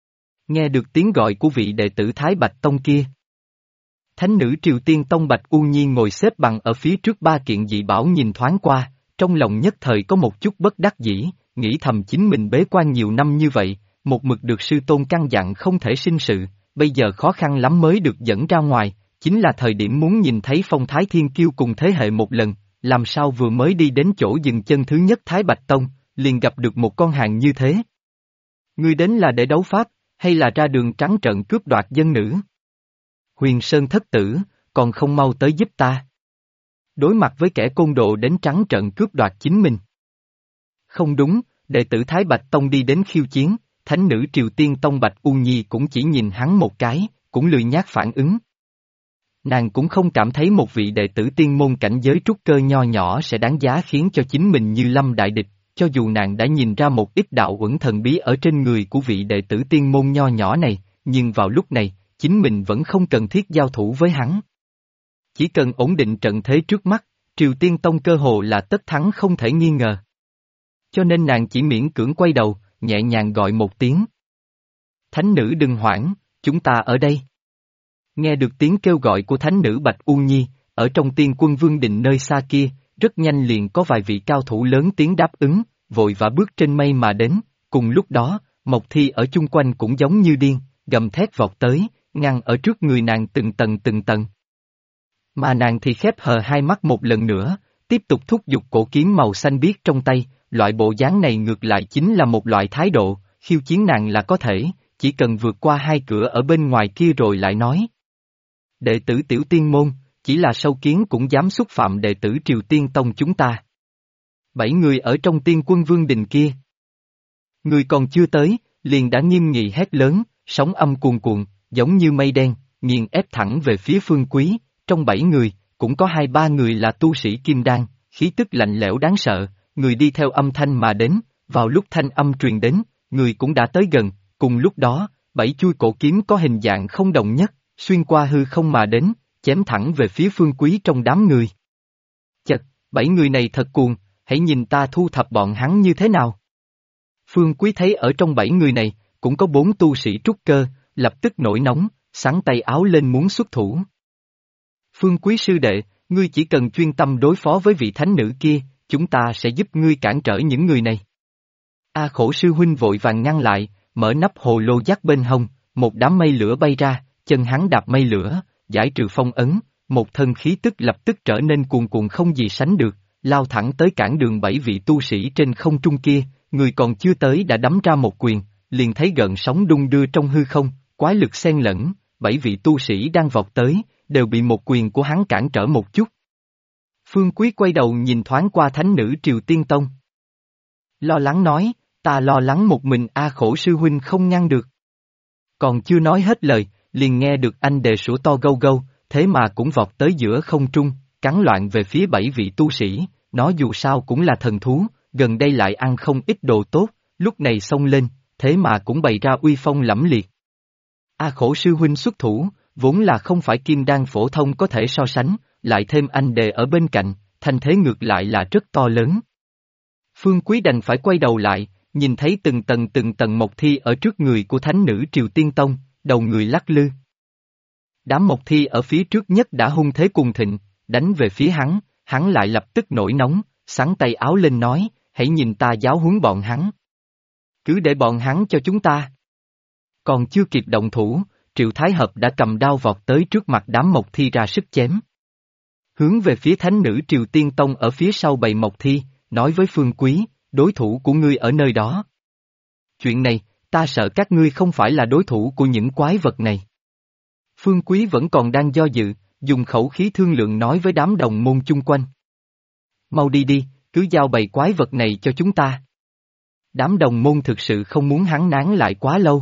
Nghe được tiếng gọi của vị đệ tử Thái Bạch Tông kia. Thánh nữ Triều Tiên Tông Bạch U Nhi ngồi xếp bằng ở phía trước ba kiện dị bảo nhìn thoáng qua, trong lòng nhất thời có một chút bất đắc dĩ, nghĩ thầm chính mình bế quan nhiều năm như vậy, một mực được sư tôn căn dặn không thể sinh sự, bây giờ khó khăn lắm mới được dẫn ra ngoài, chính là thời điểm muốn nhìn thấy phong thái thiên kiêu cùng thế hệ một lần, làm sao vừa mới đi đến chỗ dừng chân thứ nhất Thái Bạch Tông, liền gặp được một con hàng như thế. Ngươi đến là để đấu pháp, hay là ra đường trắng trợn cướp đoạt dân nữ? Huyền Sơn thất tử, còn không mau tới giúp ta. Đối mặt với kẻ côn đồ đến trắng trợn cướp đoạt chính mình. Không đúng, đệ tử Thái Bạch Tông đi đến khiêu chiến, thánh nữ Triều Tiên Tông Bạch U Nhi cũng chỉ nhìn hắn một cái, cũng lười nhác phản ứng. Nàng cũng không cảm thấy một vị đệ tử tiên môn cảnh giới trúc cơ nho nhỏ sẽ đáng giá khiến cho chính mình như lâm đại địch, cho dù nàng đã nhìn ra một ít đạo uẩn thần bí ở trên người của vị đệ tử tiên môn nho nhỏ này, nhưng vào lúc này, chính mình vẫn không cần thiết giao thủ với hắn. Chỉ cần ổn định trận thế trước mắt, Triều Tiên Tông cơ hồ là tất thắng không thể nghi ngờ. Cho nên nàng chỉ miễn cưỡng quay đầu, nhẹ nhàng gọi một tiếng. Thánh nữ đừng hoảng, chúng ta ở đây. Nghe được tiếng kêu gọi của thánh nữ Bạch U Nhi, ở trong Tiên Quân Vương Đình nơi xa kia, rất nhanh liền có vài vị cao thủ lớn tiếng đáp ứng, vội vã bước trên mây mà đến, cùng lúc đó, Mộc Thi ở chung quanh cũng giống như điên, gầm thét vọt tới, ngăn ở trước người nàng từng tầng từng tầng. Mà nàng thì khép hờ hai mắt một lần nữa, tiếp tục thúc giục cổ kiếm màu xanh biếc trong tay, loại bộ dáng này ngược lại chính là một loại thái độ, khiêu chiến nàng là có thể, chỉ cần vượt qua hai cửa ở bên ngoài kia rồi lại nói. Đệ tử Tiểu Tiên Môn, chỉ là sâu kiến cũng dám xúc phạm đệ tử Triều Tiên Tông chúng ta. 7 người ở trong Tiên Quân Vương Đình kia. Người còn chưa tới, liền đã nghiêm nghị hét lớn, sóng âm cuồn cuộn, giống như mây đen, nghiền ép thẳng về phía Phương Quý, trong 7 người, cũng có 2-3 người là tu sĩ kim đan, khí tức lạnh lẽo đáng sợ, người đi theo âm thanh mà đến, vào lúc thanh âm truyền đến, người cũng đã tới gần, cùng lúc đó, 7 chuôi cổ kiếm có hình dạng không đồng nhất, xuyên qua hư không mà đến, chém thẳng về phía Phương Quý trong đám người. Chật, 7 người này thật cuồng, hãy nhìn ta thu thập bọn hắn như thế nào. Phương Quý thấy ở trong 7 người này, cũng có 4 tu sĩ trúc cơ, lập tức nổi nóng, xắn tay áo lên muốn xuất thủ. Phương Quý sư đệ, ngươi chỉ cần chuyên tâm đối phó với vị thánh nữ kia, chúng ta sẽ giúp ngươi cản trở những người này. A Khổ sư huynh vội vàng ngăn lại, mở nắp hồ lô giác bên hông, một đám mây lửa bay ra, chân hắn đạp mây lửa, giải trừ phong ấn, một thân khí tức lập tức trở nên cuồn cuộn không gì sánh được, lao thẳng tới cản đường 7 vị tu sĩ trên không trung kia, người còn chưa tới đã đấm ra một quyền, liền thấy gợn sóng đung đưa trong hư không, quái lực xen lẫn, 7 vị tu sĩ đang vọt tới, đều bị một quyền của hắn cản trở một chút. Phương Quý quay đầu nhìn thoáng qua thánh nữ Triều Tiên Tông. Lo lắng nói, ta lo lắng một mình A Khổ sư huynh không ngăn được. Còn chưa nói hết lời, liền nghe được anh đề sủa to gâu gâu, thế mà cũng vọt tới giữa không trung, cắn loạn về phía 7 vị tu sĩ, nó dù sao cũng là thần thú, gần đây lại ăn không ít đồ tốt, lúc này xông lên, thế mà cũng bày ra uy phong lẫm liệt. A Khổ sư huynh xuất thủ, vốn là không phải kim đan phổ thông có thể so sánh, lại thêm anh đề ở bên cạnh, thành thế ngược lại là rất to lớn. Phương Quý đành phải quay đầu lại, nhìn thấy từng tầng mộc thi ở trước người của thánh nữ Triều Tiên Tông, đầu người lắc lư. Đám mộc thi ở phía trước nhất đã hung thế cùng thịnh, đánh về phía hắn lại lập tức nổi nóng, xắn tay áo lên nói, hãy nhìn ta giáo huấn bọn hắn. Cứ để bọn hắn cho chúng ta. Còn chưa kịp động thủ, Triệu Thái Hợp đã cầm đao vọt tới trước mặt đám mộc thi ra sức chém. Hướng về phía thánh nữ Triều Tiên Tông ở phía sau bầy mộc thi, nói với Phương Quý, đối thủ của ngươi ở nơi đó. Chuyện này, ta sợ các ngươi không phải là đối thủ của những quái vật này. Phương Quý vẫn còn đang do dự, dùng khẩu khí thương lượng nói với đám đồng môn chung quanh. Mau đi đi, cứ giao bầy quái vật này cho chúng ta. Đám đồng môn thực sự không muốn hắn nán lại quá lâu.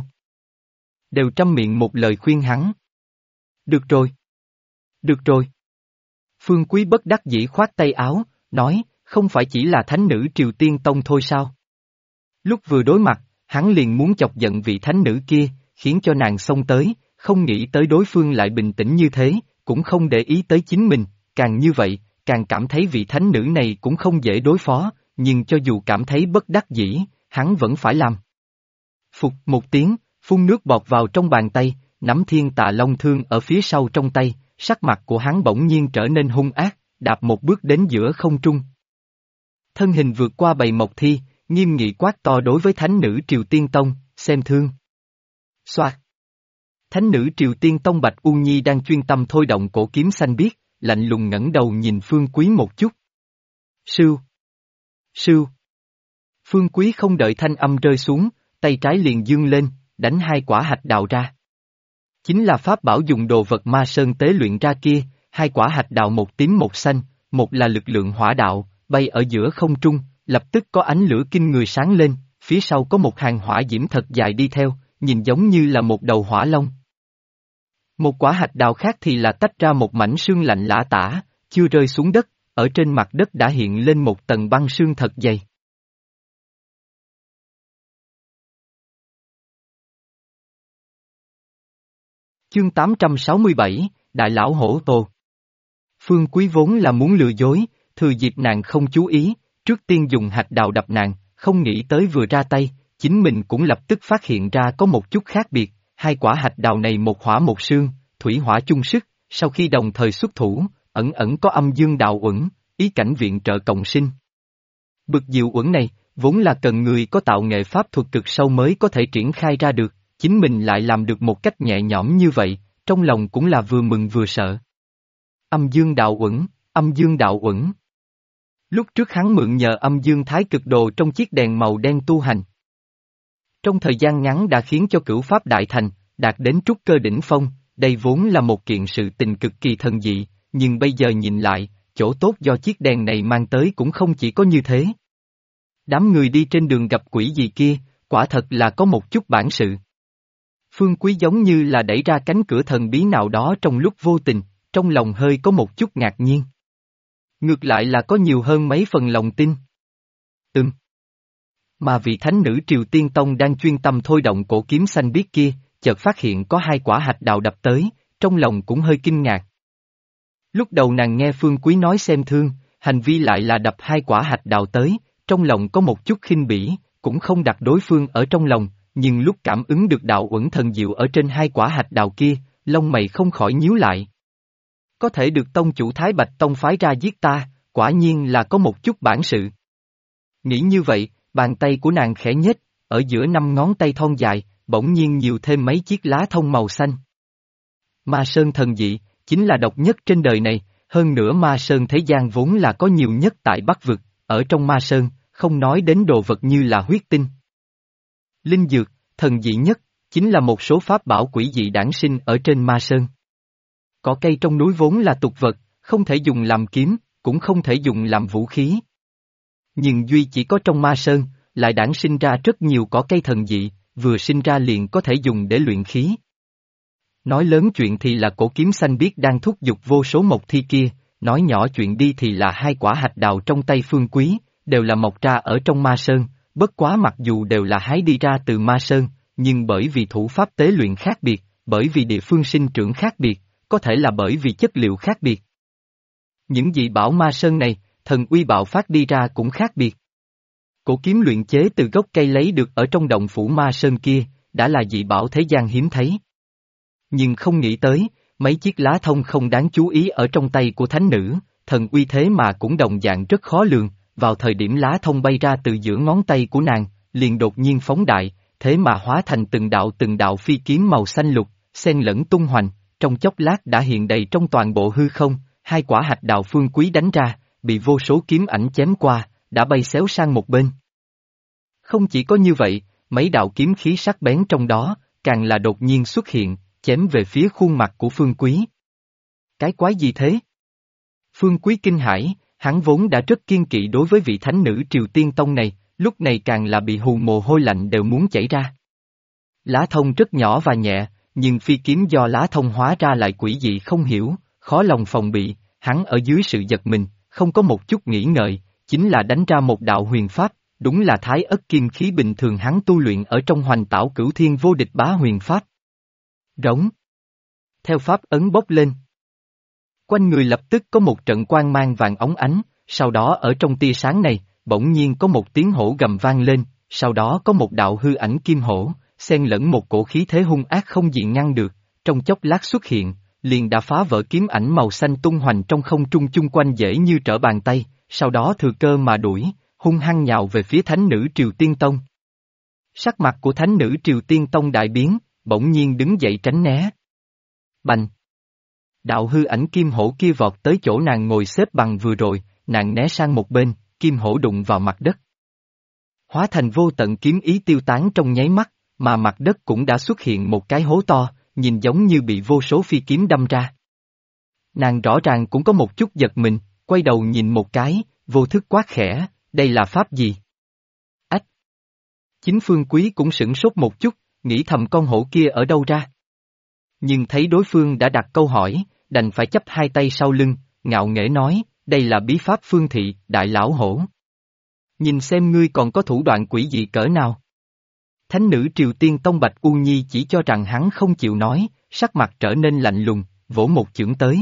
Đều trăm miệng một lời khuyên hắn. Được rồi. Được rồi. Phương Quý bất đắc dĩ khoát tay áo, nói, không phải chỉ là thánh nữ Triều Tiên Tông thôi sao? Lúc vừa đối mặt, hắn liền muốn chọc giận vị thánh nữ kia, khiến cho nàng xông tới, không nghĩ tới đối phương lại bình tĩnh như thế, cũng không để ý tới chính mình, càng như vậy, càng cảm thấy vị thánh nữ này cũng không dễ đối phó, nhưng cho dù cảm thấy bất đắc dĩ, hắn vẫn phải làm. Phục một tiếng, phun nước bọt vào trong bàn tay, nắm Thiên Tà Long thương ở phía sau trong tay, sắc mặt của hắn bỗng nhiên trở nên hung ác, đạp một bước đến giữa không trung. Thân hình vượt qua bầy mộc thi, nghiêm nghị quát to đối với thánh nữ Triều Tiên Tông, xem thương. Xoạt. Thánh nữ Triều Tiên Tông Bạch U Nhi đang chuyên tâm thôi động cổ kiếm xanh biếc, lạnh lùng ngẩng đầu nhìn Phương Quý một chút. Sưu. Sưu. Phương Quý không đợi thanh âm rơi xuống, tay trái liền dương lên, đánh 2 quả hạch đào ra. Chính là pháp bảo dùng đồ vật ma sơn tế luyện ra kia, 2 quả hạch đào một tím một xanh, một là lực lượng hỏa đạo, bay ở giữa không trung, lập tức có ánh lửa kinh người sáng lên, phía sau có một hàng hỏa diễm thật dài đi theo, nhìn giống như là một đầu hỏa long. Một quả hạch đào khác thì là tách ra một mảnh sương lạnh lã tả, chưa rơi xuống đất, ở trên mặt đất đã hiện lên một tầng băng sương thật dày. Chương 867, Đại Lão Hổ Tồ. Phương Quý vốn là muốn lừa dối, thừa dịp nàng không chú ý, trước tiên dùng hạch đào đập nàng, không nghĩ tới vừa ra tay, chính mình cũng lập tức phát hiện ra có một chút khác biệt, 2 quả hạch đào này một hỏa một sương, thủy hỏa chung sức, sau khi đồng thời xuất thủ, ẩn ẩn có âm dương đạo uẩn, ý cảnh viện trợ cộng sinh. Bực diệu uẩn này, vốn là cần người có tạo nghệ pháp thuật cực sâu mới có thể triển khai ra được, chính mình lại làm được một cách nhẹ nhõm như vậy, trong lòng cũng là vừa mừng vừa sợ. Âm dương đạo uẩn, âm dương đạo uẩn. Lúc trước hắn mượn nhờ âm dương thái cực đồ trong chiếc đèn màu đen tu hành. Trong thời gian ngắn đã khiến cho cửu pháp đại thành, đạt đến trúc cơ đỉnh phong, đây vốn là một kiện sự tình cực kỳ thần dị, nhưng bây giờ nhìn lại, chỗ tốt do chiếc đèn này mang tới cũng không chỉ có như thế. Đám người đi trên đường gặp quỷ gì kia, quả thật là có một chút bản sự. Phương Quý giống như là đẩy ra cánh cửa thần bí nào đó trong lúc vô tình, trong lòng hơi có một chút ngạc nhiên. Ngược lại là có nhiều hơn mấy phần lòng tin. Mà vị thánh nữ Triều Tiên Tông đang chuyên tâm thôi động cổ kiếm xanh biếc kia, chợt phát hiện có 2 quả hạch đào đập tới, trong lòng cũng hơi kinh ngạc. Lúc đầu nàng nghe Phương Quý nói xem thương, hành vi lại là đập 2 quả hạch đào tới, trong lòng có một chút khinh bỉ, cũng không đặt đối phương ở trong lòng, nhưng lúc cảm ứng được đạo uẩn thần diệu ở trên 2 quả hạch đào kia, lông mày không khỏi nhíu lại. Có thể được tông chủ Thái Bạch Tông phái ra giết ta, quả nhiên là có một chút bản sự. Nghĩ như vậy, bàn tay của nàng khẽ nhếch, ở giữa 5 ngón tay thon dài, bỗng nhiên nhiều thêm mấy chiếc lá thông màu xanh. Ma Sơn thần dị, chính là độc nhất trên đời này, hơn nữa Ma Sơn thế gian vốn là có nhiều nhất tại Bắc Vực, ở trong Ma Sơn, không nói đến đồ vật như là huyết tinh. Linh dược, thần dị nhất, chính là một số pháp bảo quỷ dị đản sinh ở trên Ma Sơn. Cỏ cây trong núi vốn là tục vật, không thể dùng làm kiếm, cũng không thể dùng làm vũ khí. Nhưng duy chỉ có trong Ma Sơn, lại đản sinh ra rất nhiều cỏ cây thần dị, vừa sinh ra liền có thể dùng để luyện khí. Nói lớn chuyện thì là cổ kiếm xanh biếc đang thúc giục vô số mộc thi kia, nói nhỏ chuyện đi thì là hai quả hạch đào trong tay Phương Quý, đều là mọc ra ở trong ma sơn, bất quá mặc dù đều là hái đi ra từ ma sơn, nhưng bởi vì thủ pháp tế luyện khác biệt, bởi vì địa phương sinh trưởng khác biệt, có thể là bởi vì chất liệu khác biệt. Những dị bảo ma sơn này, thần uy bạo phát đi ra cũng khác biệt. Cổ kiếm luyện chế từ gốc cây lấy được ở trong động phủ ma sơn kia, đã là dị bảo thế gian hiếm thấy. Nhưng không nghĩ tới, mấy chiếc lá thông không đáng chú ý ở trong tay của thánh nữ, thần uy thế mà cũng đồng dạng rất khó lường, vào thời điểm lá thông bay ra từ giữa ngón tay của nàng, liền đột nhiên phóng đại, thế mà hóa thành từng đạo phi kiếm màu xanh lục, xen lẫn tung hoành, trong chốc lát đã hiện đầy trong toàn bộ hư không, hai quả hạch đào Phương Quý đánh ra, bị vô số kiếm ảnh chém qua, đã bay xéo sang một bên. Không chỉ có như vậy, mấy đạo kiếm khí sắc bén trong đó, càng là đột nhiên xuất hiện, chém về phía khuôn mặt của Phương Quý. Cái quái gì thế? Phương Quý kinh hãi, hắn vốn đã rất kiên kỵ đối với vị thánh nữ Triều Tiên Tông này, lúc này càng là bị hù mồ hôi lạnh đều muốn chảy ra. Lá thông rất nhỏ và nhẹ, nhưng phi kiếm do lá thông hóa ra lại quỷ dị không hiểu, khó lòng phòng bị, hắn ở dưới sự giật mình, không có một chút nghĩ ngợi, chính là đánh ra một đạo huyền pháp, đúng là thái ất kim khí bình thường hắn tu luyện ở trong hoành tảo cửu thiên vô địch bá huyền pháp. Rống. Theo pháp ấn bốc lên. Quanh người lập tức có một trận quang mang vàng óng ánh, sau đó ở trong tia sáng này, bỗng nhiên có một tiếng hổ gầm vang lên, sau đó có một đạo hư ảnh kim hổ, xen lẫn một cổ khí thế hung ác không gì ngăn được, trong chốc lát xuất hiện, liền đã phá vỡ kiếm ảnh màu xanh tung hoành trong không trung chung quanh dễ như trở bàn tay, sau đó thừa cơ mà đuổi, hung hăng nhào về phía thánh nữ Triều Tiên Tông. Sắc mặt của thánh nữ Triều Tiên Tông đại biến, bỗng nhiên đứng dậy tránh né. Bành! Đạo hư ảnh kim hổ kia vọt tới chỗ nàng ngồi xếp bằng vừa rồi, nàng né sang một bên, kim hổ đụng vào mặt đất. Hóa thành vô tận kiếm ý tiêu tán trong nháy mắt, mà mặt đất cũng đã xuất hiện một cái hố to, nhìn giống như bị vô số phi kiếm đâm ra. Nàng rõ ràng cũng có một chút giật mình, quay đầu nhìn một cái, vô thức quát khẽ, đây là pháp gì? Ách! Chính Phương Quý cũng sửng sốt một chút, nghĩ thầm con hổ kia ở đâu ra? Nhưng thấy đối phương đã đặt câu hỏi, đành phải chắp hai tay sau lưng, ngạo nghễ nói, đây là bí pháp Phương Thị, đại lão hổ. Nhìn xem ngươi còn có thủ đoạn quỷ dị cỡ nào. Thánh nữ Triều Tiên Tông Bạch U Nhi chỉ cho rằng hắn không chịu nói, sắc mặt trở nên lạnh lùng, vỗ một chưởng tới.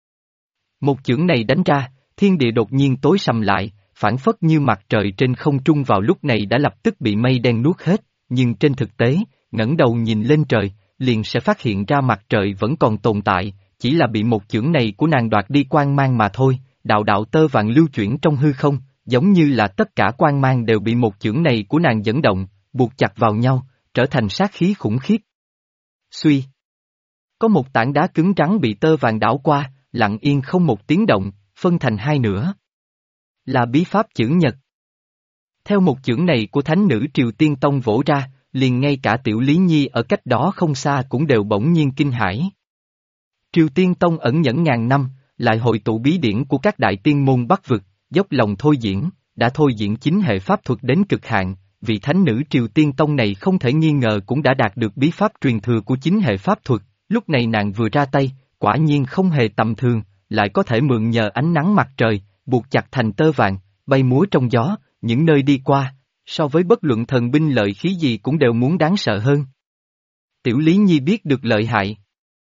Một chưởng này đánh ra, thiên địa đột nhiên tối sầm lại, phản phất như mặt trời trên không trung vào lúc này đã lập tức bị mây đen nuốt hết, nhưng trên thực tế, ngẩng đầu nhìn lên trời, liền sẽ phát hiện ra mặt trời vẫn còn tồn tại, chỉ là bị một chưởng này của nàng đoạt đi quang mang mà thôi, đạo đạo tơ vàng lưu chuyển trong hư không, giống như là tất cả quang mang đều bị một chưởng này của nàng dẫn động, buộc chặt vào nhau, trở thành sát khí khủng khiếp. Suy! Có một tảng đá cứng rắn bị tơ vàng đảo qua, lặng yên không một tiếng động, phân thành hai nửa. Là bí pháp chưởng nhật. Theo một chưởng này của thánh nữ Triều Tiên Tông vỗ ra, liền ngay cả Tiểu Lý Nhi ở cách đó không xa cũng đều bỗng nhiên kinh hãi. Triều Tiên Tông ẩn nhẫn ngàn năm, lại hội tụ bí điển của các đại tiên môn Bắc vực, dốc lòng thôi diễn, đã thôi diễn chính hệ pháp thuật đến cực hạn, vị thánh nữ Triều Tiên Tông này không thể nghi ngờ cũng đã đạt được bí pháp truyền thừa của chính hệ pháp thuật, lúc này nàng vừa ra tay, quả nhiên không hề tầm thường, lại có thể mượn nhờ ánh nắng mặt trời, buộc chặt thành tơ vàng, bay múa trong gió, những nơi đi qua, so với bất luận thần binh lợi khí gì cũng đều muốn đáng sợ hơn. Tiểu Lý Nhi biết được lợi hại.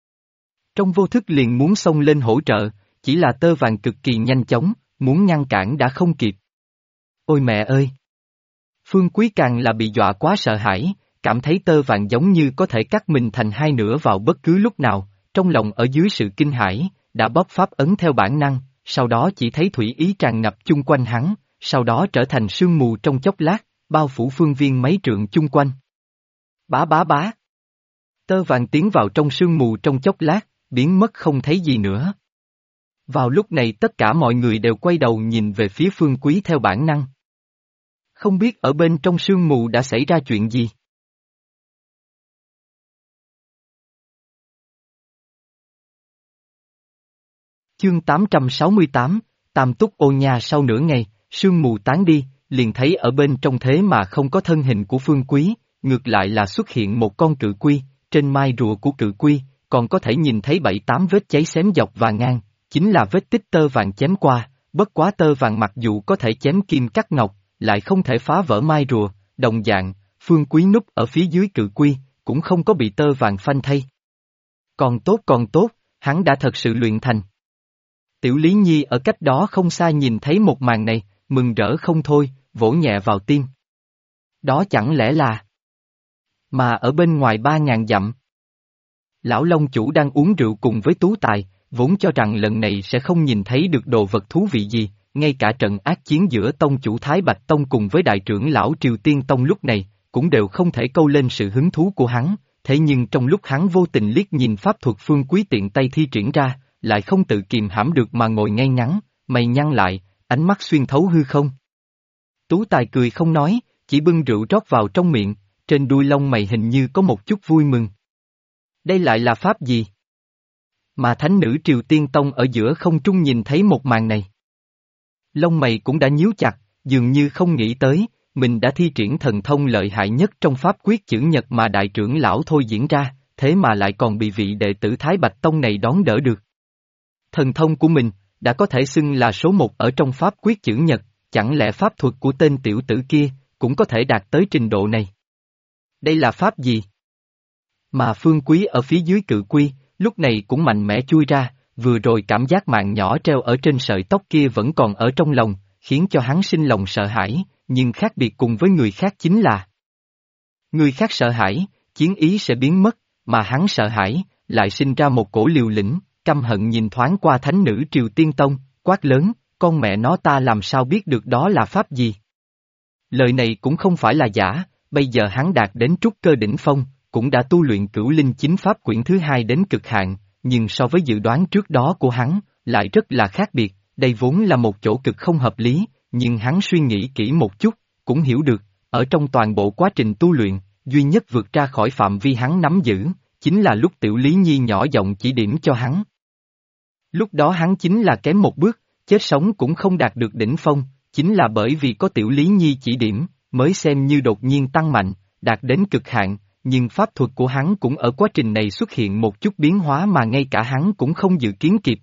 Trong vô thức liền muốn xông lên hỗ trợ, chỉ là tơ vàng cực kỳ nhanh chóng, muốn ngăn cản đã không kịp. Ôi mẹ ơi! Phương Quý càng là bị dọa quá sợ hãi, cảm thấy tơ vàng giống như có thể cắt mình thành hai nửa vào bất cứ lúc nào, trong lòng ở dưới sự kinh hãi, đã bóp pháp ấn theo bản năng, sau đó chỉ thấy thủy ý tràn ngập chung quanh hắn, sau đó trở thành sương mù trong chốc lát, bao phủ phương viên mấy trượng chung quanh. Bá bá bá! Tơ vàng tiến vào trong sương mù trong chốc lát, biến mất không thấy gì nữa. Vào lúc này tất cả mọi người đều quay đầu nhìn về phía Phương Quý theo bản năng. Không biết ở bên trong sương mù đã xảy ra chuyện gì. Chương 868, Tam Túc Ô Nha. Sau nửa ngày, sương mù tán đi, liền thấy ở bên trong thế mà không có thân hình của Phương Quý, ngược lại là xuất hiện một con cự quy, trên mai rùa của cự quy, còn có thể nhìn thấy 7-8 vết cháy xém dọc và ngang, chính là vết tích tơ vàng chém qua, bất quá tơ vàng mặc dù có thể chém kim cắt ngọc, lại không thể phá vỡ mai rùa, đồng dạng, Phương Quý núp ở phía dưới cự quy, cũng không có bị tơ vàng phanh thây. Còn tốt, hắn đã thật sự luyện thành. Tiểu Lý Nhi ở cách đó không xa nhìn thấy một màn này, mừng rỡ không thôi, vỗ nhẹ vào tim. Đó chẳng lẽ là... Mà ở bên ngoài 3.000 dặm. Lão Long Chủ đang uống rượu cùng với Tú Tài, vốn cho rằng lần này sẽ không nhìn thấy được đồ vật thú vị gì, ngay cả trận ác chiến giữa Tông Chủ Thái Bạch Tông cùng với Đại trưởng lão Triều Tiên Tông lúc này, cũng đều không thể câu lên sự hứng thú của hắn, thế nhưng trong lúc hắn vô tình liếc nhìn pháp thuật Phương Quý tiện tay thi triển ra, lại không tự kìm hãm được mà ngồi ngay ngắn, mày nhăn lại, ánh mắt xuyên thấu hư không. Tú Tài cười không nói, chỉ bưng rượu rót vào trong miệng, trên đuôi lông mày hình như có một chút vui mừng. Đây lại là pháp gì? Mà thánh nữ Triều Tiên Tông ở giữa không trung nhìn thấy một màn này. Lông mày cũng đã nhíu chặt, dường như không nghĩ tới, mình đã thi triển thần thông lợi hại nhất trong pháp quyết chữ nhật mà đại trưởng lão thôi diễn ra, thế mà lại còn bị vị đệ tử Thái Bạch Tông này đón đỡ được. Thần thông của mình, đã có thể xưng là số một ở trong pháp quyết chữ nhật, chẳng lẽ pháp thuật của tên tiểu tử kia, cũng có thể đạt tới trình độ này? Đây là pháp gì? Mà Phương Quý ở phía dưới cự quy, lúc này cũng mạnh mẽ chui ra, vừa rồi cảm giác mạng nhỏ treo ở trên sợi tóc kia vẫn còn ở trong lòng, khiến cho hắn sinh lòng sợ hãi, nhưng khác biệt cùng với người khác chính là người khác sợ hãi, chiến ý sẽ biến mất, mà hắn sợ hãi, lại sinh ra một cổ liều lĩnh, căm hận nhìn thoáng qua thánh nữ Triều Tiên Tông, quát lớn, con mẹ nó ta làm sao biết được đó là pháp gì? Lời này cũng không phải là giả, bây giờ hắn đạt đến trúc cơ đỉnh phong, cũng đã tu luyện cửu linh chính pháp quyển thứ hai đến cực hạn, nhưng so với dự đoán trước đó của hắn, lại rất là khác biệt, đây vốn là một chỗ cực không hợp lý, nhưng hắn suy nghĩ kỹ một chút, cũng hiểu được, ở trong toàn bộ quá trình tu luyện, duy nhất vượt ra khỏi phạm vi hắn nắm giữ, chính là lúc Tiểu Lý Nhi nhỏ giọng chỉ điểm cho hắn. Lúc đó hắn chính là kém một bước, chết sống cũng không đạt được đỉnh phong, chính là bởi vì có Tiểu Lý Nhi chỉ điểm, mới xem như đột nhiên tăng mạnh, đạt đến cực hạn, nhưng pháp thuật của hắn cũng ở quá trình này xuất hiện một chút biến hóa mà ngay cả hắn cũng không dự kiến kịp.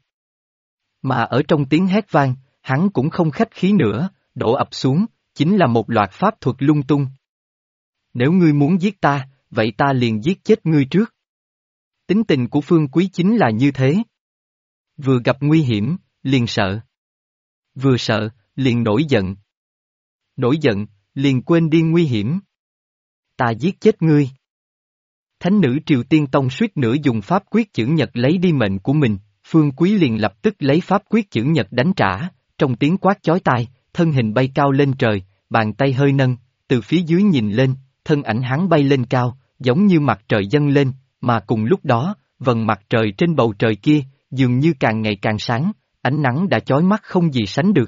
Mà ở trong tiếng hét vang, hắn cũng không khách khí nữa, đổ ập xuống, chính là một loạt pháp thuật lung tung. Nếu ngươi muốn giết ta, vậy ta liền giết chết ngươi trước. Tính tình của Phương Quý chính là như thế. Vừa gặp nguy hiểm, liền sợ. Vừa sợ, liền nổi giận. Nổi giận, liền quên đi nguy hiểm. Ta giết chết ngươi. Thánh nữ Triều Tiên Tông suýt nữa dùng pháp quyết chữ nhật lấy đi mệnh của mình, Phương Quý liền lập tức lấy pháp quyết chữ nhật đánh trả, trong tiếng quát chói tai, thân hình bay cao lên trời, bàn tay hơi nâng, từ phía dưới nhìn lên, thân ảnh hắn bay lên cao, giống như mặt trời dâng lên, mà cùng lúc đó, vầng mặt trời trên bầu trời kia, dường như càng ngày càng sáng, ánh nắng đã chói mắt không gì sánh được.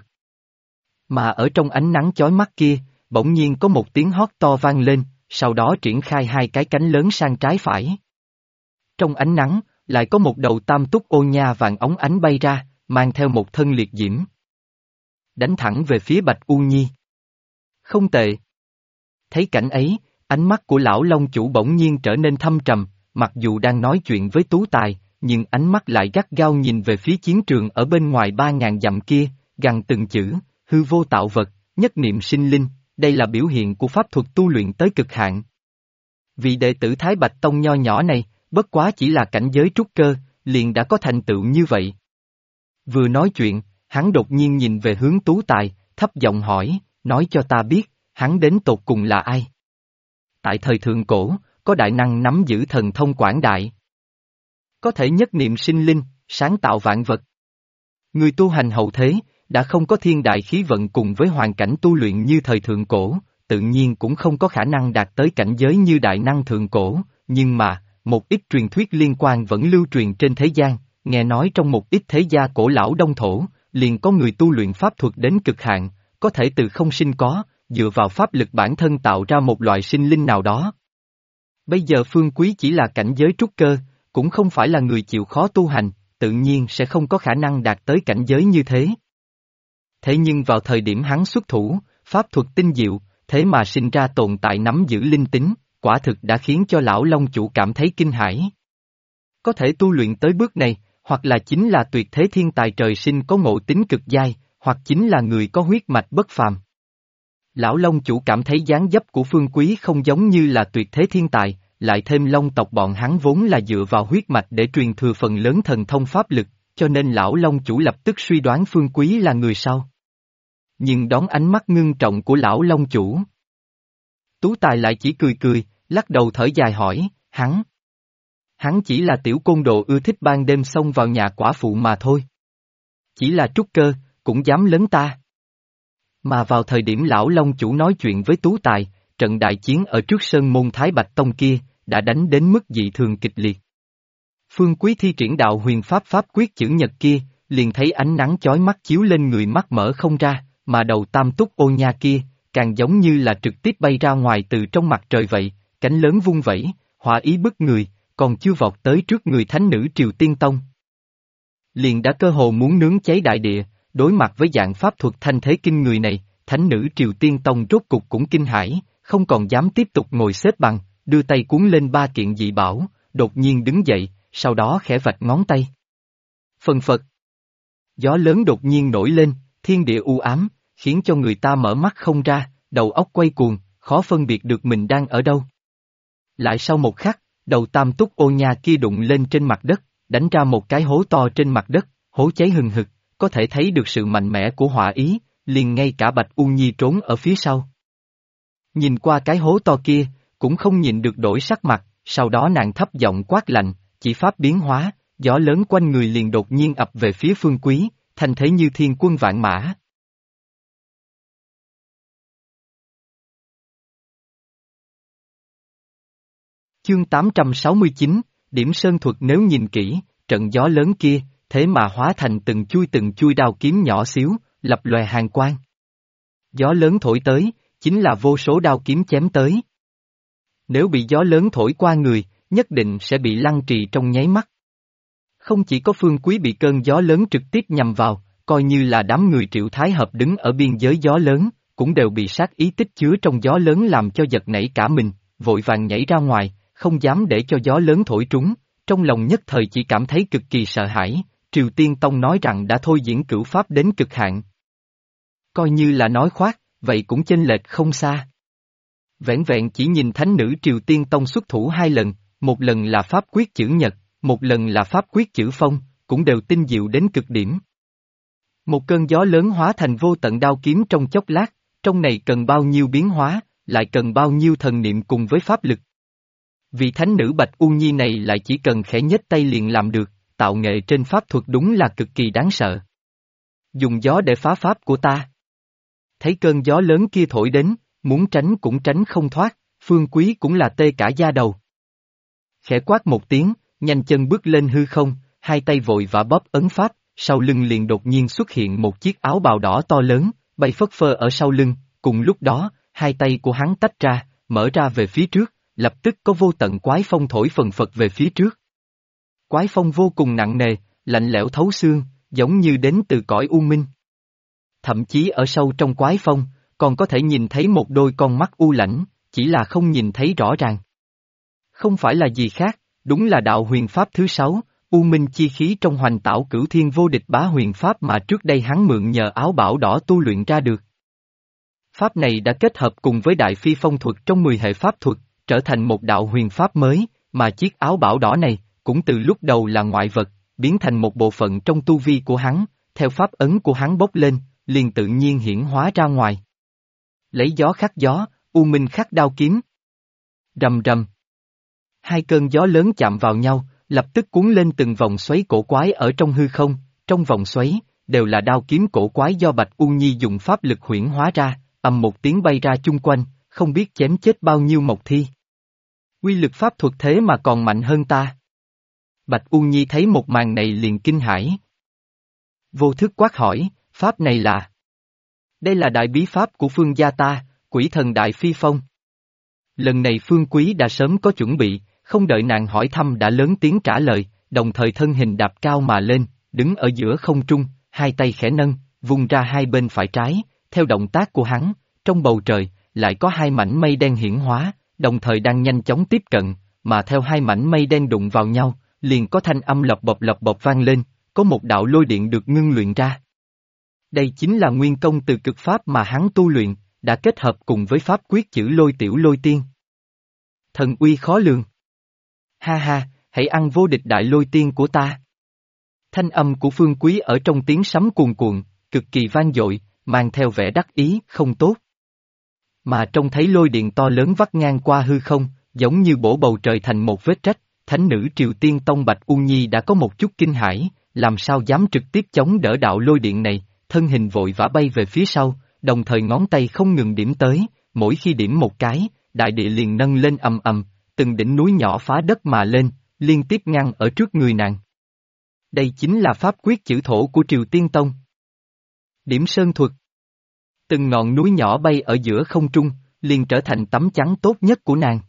Mà ở trong ánh nắng chói mắt kia, bỗng nhiên có một tiếng hót to vang lên, sau đó triển khai hai cái cánh lớn sang trái phải. Trong ánh nắng, lại có một đầu tam túc ô nha vàng óng ánh bay ra, mang theo một thân liệt diễm. Đánh thẳng về phía Bạch U Nhi. Không tệ. Thấy cảnh ấy, ánh mắt của lão Long Chủ bỗng nhiên trở nên thâm trầm, mặc dù đang nói chuyện với Tú Tài, nhưng ánh mắt lại gắt gao nhìn về phía chiến trường ở bên ngoài 3.000 dặm kia, gằn từng chữ, hư vô tạo vật, nhất niệm sinh linh, đây là biểu hiện của pháp thuật tu luyện tới cực hạn. Vị đệ tử Thái Bạch Tông nho nhỏ này, bất quá chỉ là cảnh giới trúc cơ, liền đã có thành tựu như vậy. Vừa nói chuyện, hắn đột nhiên nhìn về hướng Tú Tài, thấp giọng hỏi, nói cho ta biết, hắn đến tột cùng là ai? Tại thời thượng cổ, có đại năng nắm giữ thần thông quảng đại. Có thể nhất niệm sinh linh, sáng tạo vạn vật. Người tu hành hậu thế, đã không có thiên đại khí vận cùng với hoàn cảnh tu luyện như thời thượng cổ, tự nhiên cũng không có khả năng đạt tới cảnh giới như đại năng thượng cổ, nhưng mà, một ít truyền thuyết liên quan vẫn lưu truyền trên thế gian, nghe nói trong một ít thế gia cổ lão đông thổ, liền có người tu luyện pháp thuật đến cực hạn, có thể từ không sinh có, dựa vào pháp lực bản thân tạo ra một loại sinh linh nào đó. Bây giờ Phương Quý chỉ là cảnh giới trúc cơ, cũng không phải là người chịu khó tu hành, tự nhiên sẽ không có khả năng đạt tới cảnh giới như thế. Thế nhưng vào thời điểm hắn xuất thủ, pháp thuật tinh diệu, thế mà sinh ra tồn tại nắm giữ linh tính, quả thực đã khiến cho lão Long chủ cảm thấy kinh hãi. Có thể tu luyện tới bước này, hoặc là chính là tuyệt thế thiên tài trời sinh có ngộ tính cực giai, hoặc chính là người có huyết mạch bất phàm. Lão Long chủ cảm thấy dáng dấp của Phương Quý không giống như là tuyệt thế thiên tài, lại thêm Long tộc bọn hắn vốn là dựa vào huyết mạch để truyền thừa phần lớn thần thông pháp lực, cho nên lão Long chủ lập tức suy đoán Phương Quý là người sau. Nhưng đón ánh mắt ngưng trọng của lão Long chủ, Tú Tài lại chỉ cười cười, lắc đầu thở dài hỏi, hắn chỉ là tiểu côn đồ ưa thích ban đêm xông vào nhà quả phụ mà thôi. Chỉ là trúc cơ, cũng dám lấn ta. Mà vào thời điểm lão Long chủ nói chuyện với Tú Tài, trận đại chiến ở trước sơn môn Thái Bạch Tông kia, đã đánh đến mức dị thường kịch liệt. Phương Quý thi triển đạo huyền pháp pháp quyết chữ nhật kia, liền thấy ánh nắng chói mắt chiếu lên người mắt mở không ra, mà đầu tam túc ô nha kia, càng giống như là trực tiếp bay ra ngoài từ trong mặt trời vậy, cánh lớn vung vẩy, hỏa ý bức người, còn chưa vọt tới trước người thánh nữ Triều Tiên Tông. Liền đã cơ hồ muốn nướng cháy đại địa, đối mặt với dạng pháp thuật thanh thế kinh người này, thánh nữ Triều Tiên Tông rốt cục cũng kinh hãi, không còn dám tiếp tục ngồi xếp bằng, đưa tay cuốn lên ba kiện dị bảo, đột nhiên đứng dậy, sau đó khẽ vạch ngón tay. Phần phật. Gió lớn đột nhiên nổi lên, thiên địa u ám, khiến cho người ta mở mắt không ra, đầu óc quay cuồng, khó phân biệt được mình đang ở đâu. Lại sau một khắc, đầu tam túc ô nha kia đụng lên trên mặt đất, đánh ra một cái hố to trên mặt đất, hố cháy hừng hực, có thể thấy được sự mạnh mẽ của hỏa ý, liền ngay cả Bạch U Nhi trốn ở phía sau. Nhìn qua cái hố to kia, cũng không nhìn được đổi sắc mặt, sau đó nàng thấp giọng quát lạnh, chỉ pháp biến hóa, gió lớn quanh người liền đột nhiên ập về phía Phương Quý, thành thế như thiên quân vạn mã. Chương 869, Điểm Sơn Thuật. Nếu nhìn kỹ, trận gió lớn kia, thế mà hóa thành từng chui đao kiếm nhỏ xíu, lập lòe hàn quang. Gió lớn thổi tới, chính là vô số đao kiếm chém tới. Nếu bị gió lớn thổi qua người, nhất định sẽ bị lăng trì trong nháy mắt. Không chỉ có Phương Quý bị cơn gió lớn trực tiếp nhằm vào, coi như là đám người Triệu Thái Hợp đứng ở biên giới gió lớn, cũng đều bị sát ý tích chứa trong gió lớn làm cho giật nảy cả mình, vội vàng nhảy ra ngoài, không dám để cho gió lớn thổi trúng, trong lòng nhất thời chỉ cảm thấy cực kỳ sợ hãi. Triều Tiên Tông nói rằng đã thôi diễn cửu pháp đến cực hạn. Coi như là nói khoác, vậy cũng chênh lệch không xa. Vẻn vẹn chỉ nhìn thánh nữ Triều Tiên Tông xuất thủ hai lần, một lần là pháp quyết chữ nhật, một lần là pháp quyết chữ phong, cũng đều tinh diệu đến cực điểm. Một cơn gió lớn hóa thành vô tận đao kiếm trong chốc lát, trong này cần bao nhiêu biến hóa, lại cần bao nhiêu thần niệm cùng với pháp lực. Vị thánh nữ Bạch U Nhi này lại chỉ cần khẽ nhếch tay liền làm được, tạo nghệ trên pháp thuật đúng là cực kỳ đáng sợ. Dùng gió để phá pháp của ta. Thấy cơn gió lớn kia thổi đến, muốn tránh cũng tránh không thoát, Phương Quý cũng là tê cả da đầu. Khẽ quát một tiếng, nhanh chân bước lên hư không, hai tay vội vã bóp ấn pháp, sau lưng liền đột nhiên xuất hiện một chiếc áo bào đỏ to lớn, bay phất phơ ở sau lưng, cùng lúc đó, hai tay của hắn tách ra, mở ra về phía trước, lập tức có vô tận quái phong thổi phần phật về phía trước. Quái phong vô cùng nặng nề, lạnh lẽo thấu xương, giống như đến từ cõi u minh. Thậm chí ở sâu trong quái phong, còn có thể nhìn thấy một đôi con mắt u lãnh, chỉ là không nhìn thấy rõ ràng. Không phải là gì khác, đúng là đạo huyền pháp thứ 6, u minh chi khí trong hoành tảo cửu thiên vô địch bá huyền pháp mà trước đây hắn mượn nhờ áo bảo đỏ tu luyện ra được. Pháp này đã kết hợp cùng với đại phi phong thuật trong 10 hệ pháp thuật, trở thành một đạo huyền pháp mới, mà chiếc áo bảo đỏ này, cũng từ lúc đầu là ngoại vật, biến thành một bộ phận trong tu vi của hắn, theo pháp ấn của hắn bốc lên, liền tự nhiên hiển hóa ra ngoài. Lấy gió khắc gió, u minh khắc đao kiếm. Rầm rầm. Hai cơn gió lớn chạm vào nhau, lập tức cuốn lên từng vòng xoáy cổ quái ở trong hư không, trong vòng xoáy, đều là đao kiếm cổ quái do Bạch U Nhi dùng pháp lực huyễn hóa ra, ầm một tiếng bay ra chung quanh, không biết chém chết bao nhiêu mộc thi. Quy lực pháp thuật thế mà còn mạnh hơn ta. Bạch U Nhi thấy một màn này liền kinh hãi. Vô thức quát hỏi, pháp này là? Đây là đại bí pháp của phương gia ta, Quỷ Thần Đại Phi Phong. Lần này Phương Quý đã sớm có chuẩn bị, không đợi nàng hỏi thăm đã lớn tiếng trả lời, đồng thời thân hình đạp cao mà lên, đứng ở giữa không trung, hai tay khẽ nâng, vung ra hai bên phải trái, theo động tác của hắn, trong bầu trời, lại có hai mảnh mây đen hiển hóa, đồng thời đang nhanh chóng tiếp cận, mà theo hai mảnh mây đen đụng vào nhau, liền có thanh âm lộc bộc vang lên, có một đạo lôi điện được ngưng luyện ra. Đây chính là nguyên công từ cực pháp mà hắn tu luyện, đã kết hợp cùng với pháp quyết chữ lôi tiểu lôi tiên. Thần uy khó lường. Ha ha, hãy ăn vô địch đại lôi tiên của ta. Thanh âm của Phương Quý ở trong tiếng sấm cuồn cuộn, cực kỳ vang dội, mang theo vẻ đắc ý, không tốt. Mà trông thấy lôi điện to lớn vắt ngang qua hư không, giống như bổ bầu trời thành một vết rách, thánh nữ Triều Tiên Tông Bạch U Nhi đã có một chút kinh hãi, làm sao dám trực tiếp chống đỡ đạo lôi điện này, thân hình vội vã bay về phía sau, đồng thời ngón tay không ngừng điểm tới, mỗi khi điểm một cái, đại địa liền nâng lên ầm ầm, từng đỉnh núi nhỏ phá đất mà lên, liên tiếp ngăn ở trước người nàng. Đây chính là pháp quyết chữ thổ của Triều Tiên Tông. Điểm sơn thuật. Từng ngọn núi nhỏ bay ở giữa không trung, liền trở thành tấm chắn tốt nhất của nàng.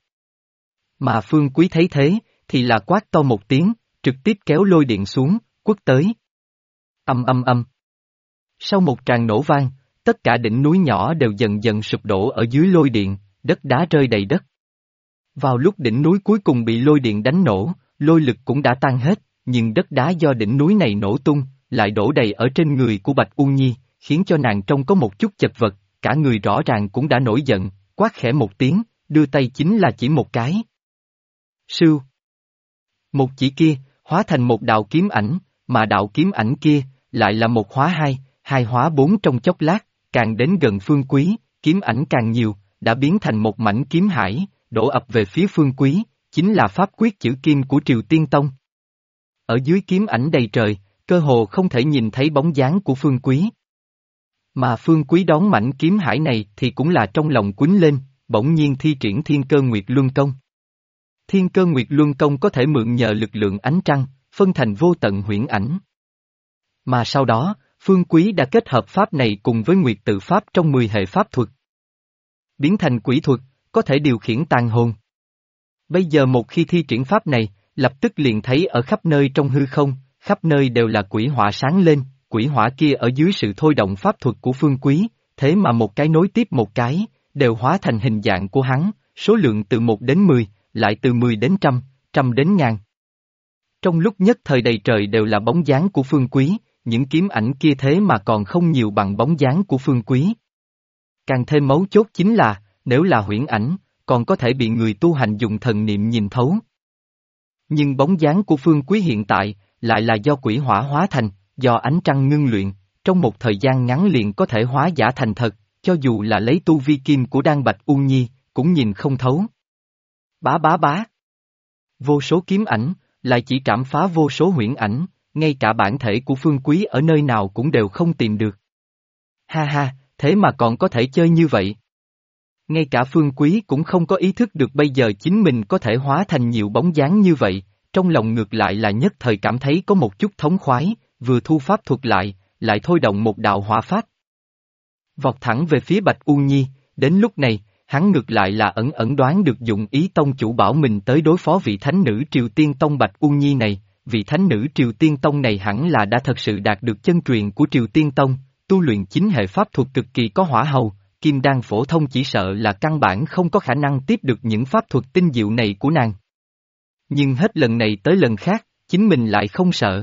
Mà Phương Quý thấy thế, thì là quát to một tiếng, trực tiếp kéo lôi điện xuống, quất tới. Âm âm âm. Sau một tràng nổ vang, tất cả đỉnh núi nhỏ đều dần dần sụp đổ ở dưới lôi điện, đất đá rơi đầy đất. Vào lúc đỉnh núi cuối cùng bị lôi điện đánh nổ, lôi lực cũng đã tan hết, nhưng đất đá do đỉnh núi này nổ tung, lại đổ đầy ở trên người của Bạch U Nhi, khiến cho nàng trông có một chút chật vật, cả người rõ ràng cũng đã nổi giận, quát khẽ một tiếng, đưa tay chính là chỉ một cái. Sưu. Một chỉ kia, hóa thành một đạo kiếm ảnh, mà đạo kiếm ảnh kia, lại là một hóa hai, hai hóa bốn trong chốc lát, càng đến gần Phương Quý, kiếm ảnh càng nhiều, đã biến thành một mảnh kiếm hải, đổ ập về phía Phương Quý, chính là pháp quyết chữ kim của Triều Tiên Tông. Ở dưới kiếm ảnh đầy trời, cơ hồ không thể nhìn thấy bóng dáng của Phương Quý. Mà Phương Quý đón mảnh kiếm hải này thì cũng là trong lòng quýnh lên, bỗng nhiên thi triển Thiên Cơ Nguyệt Luân Công. Thiên Cơ Nguyệt Luân Công có thể mượn nhờ lực lượng ánh trăng, phân thành vô tận huyễn ảnh. Mà sau đó, Phương Quý đã kết hợp pháp này cùng với Nguyệt Tự Pháp trong 10 hệ pháp thuật. Biến thành quỷ thuật, có thể điều khiển tàn hồn. Bây giờ một khi thi triển pháp này, lập tức liền thấy ở khắp nơi trong hư không, khắp nơi đều là quỷ hỏa sáng lên, quỷ hỏa kia ở dưới sự thôi động pháp thuật của Phương Quý, thế mà một cái nối tiếp một cái, đều hóa thành hình dạng của hắn, số lượng từ 1 đến 10, lại từ 10 đến trăm, trăm đến ngàn. Trong lúc nhất thời đầy trời đều là bóng dáng của Phương Quý, những kiếm ảnh kia thế mà còn không nhiều bằng bóng dáng của Phương Quý. Càng thêm mấu chốt chính là, nếu là huyễn ảnh, còn có thể bị người tu hành dùng thần niệm nhìn thấu. Nhưng bóng dáng của Phương Quý hiện tại, lại là do quỷ hỏa hóa thành, do ánh trăng ngưng luyện, trong một thời gian ngắn liền có thể hóa giả thành thật, cho dù là lấy tu vi kim của Đan Bạch U Nhi, cũng nhìn không thấu. Bá bá bá. Vô số kiếm ảnh, lại chỉ trảm phá vô số huyễn ảnh, ngay cả bản thể của Phương Quý ở nơi nào cũng đều không tìm được. Ha ha, thế mà còn có thể chơi như vậy. Ngay cả Phương Quý cũng không có ý thức được bây giờ chính mình có thể hóa thành nhiều bóng dáng như vậy, trong lòng ngược lại là nhất thời cảm thấy có một chút thống khoái, vừa thu pháp thuật lại thôi động một đạo hỏa pháp. Vọt thẳng về phía Bạch U Nhi, đến lúc này, hắn ngược lại là ẩn ẩn đoán được dụng ý tông chủ bảo mình tới đối phó vị thánh nữ Triều Tiên Tông Bạch U Nhi này, vị thánh nữ Triều Tiên Tông này hẳn là đã thật sự đạt được chân truyền của Triều Tiên Tông, tu luyện chính hệ pháp thuật cực kỳ có hỏa hầu, kim đan phổ thông chỉ sợ là căn bản không có khả năng tiếp được những pháp thuật tinh diệu này của nàng. Nhưng hết lần này tới lần khác, chính mình lại không sợ.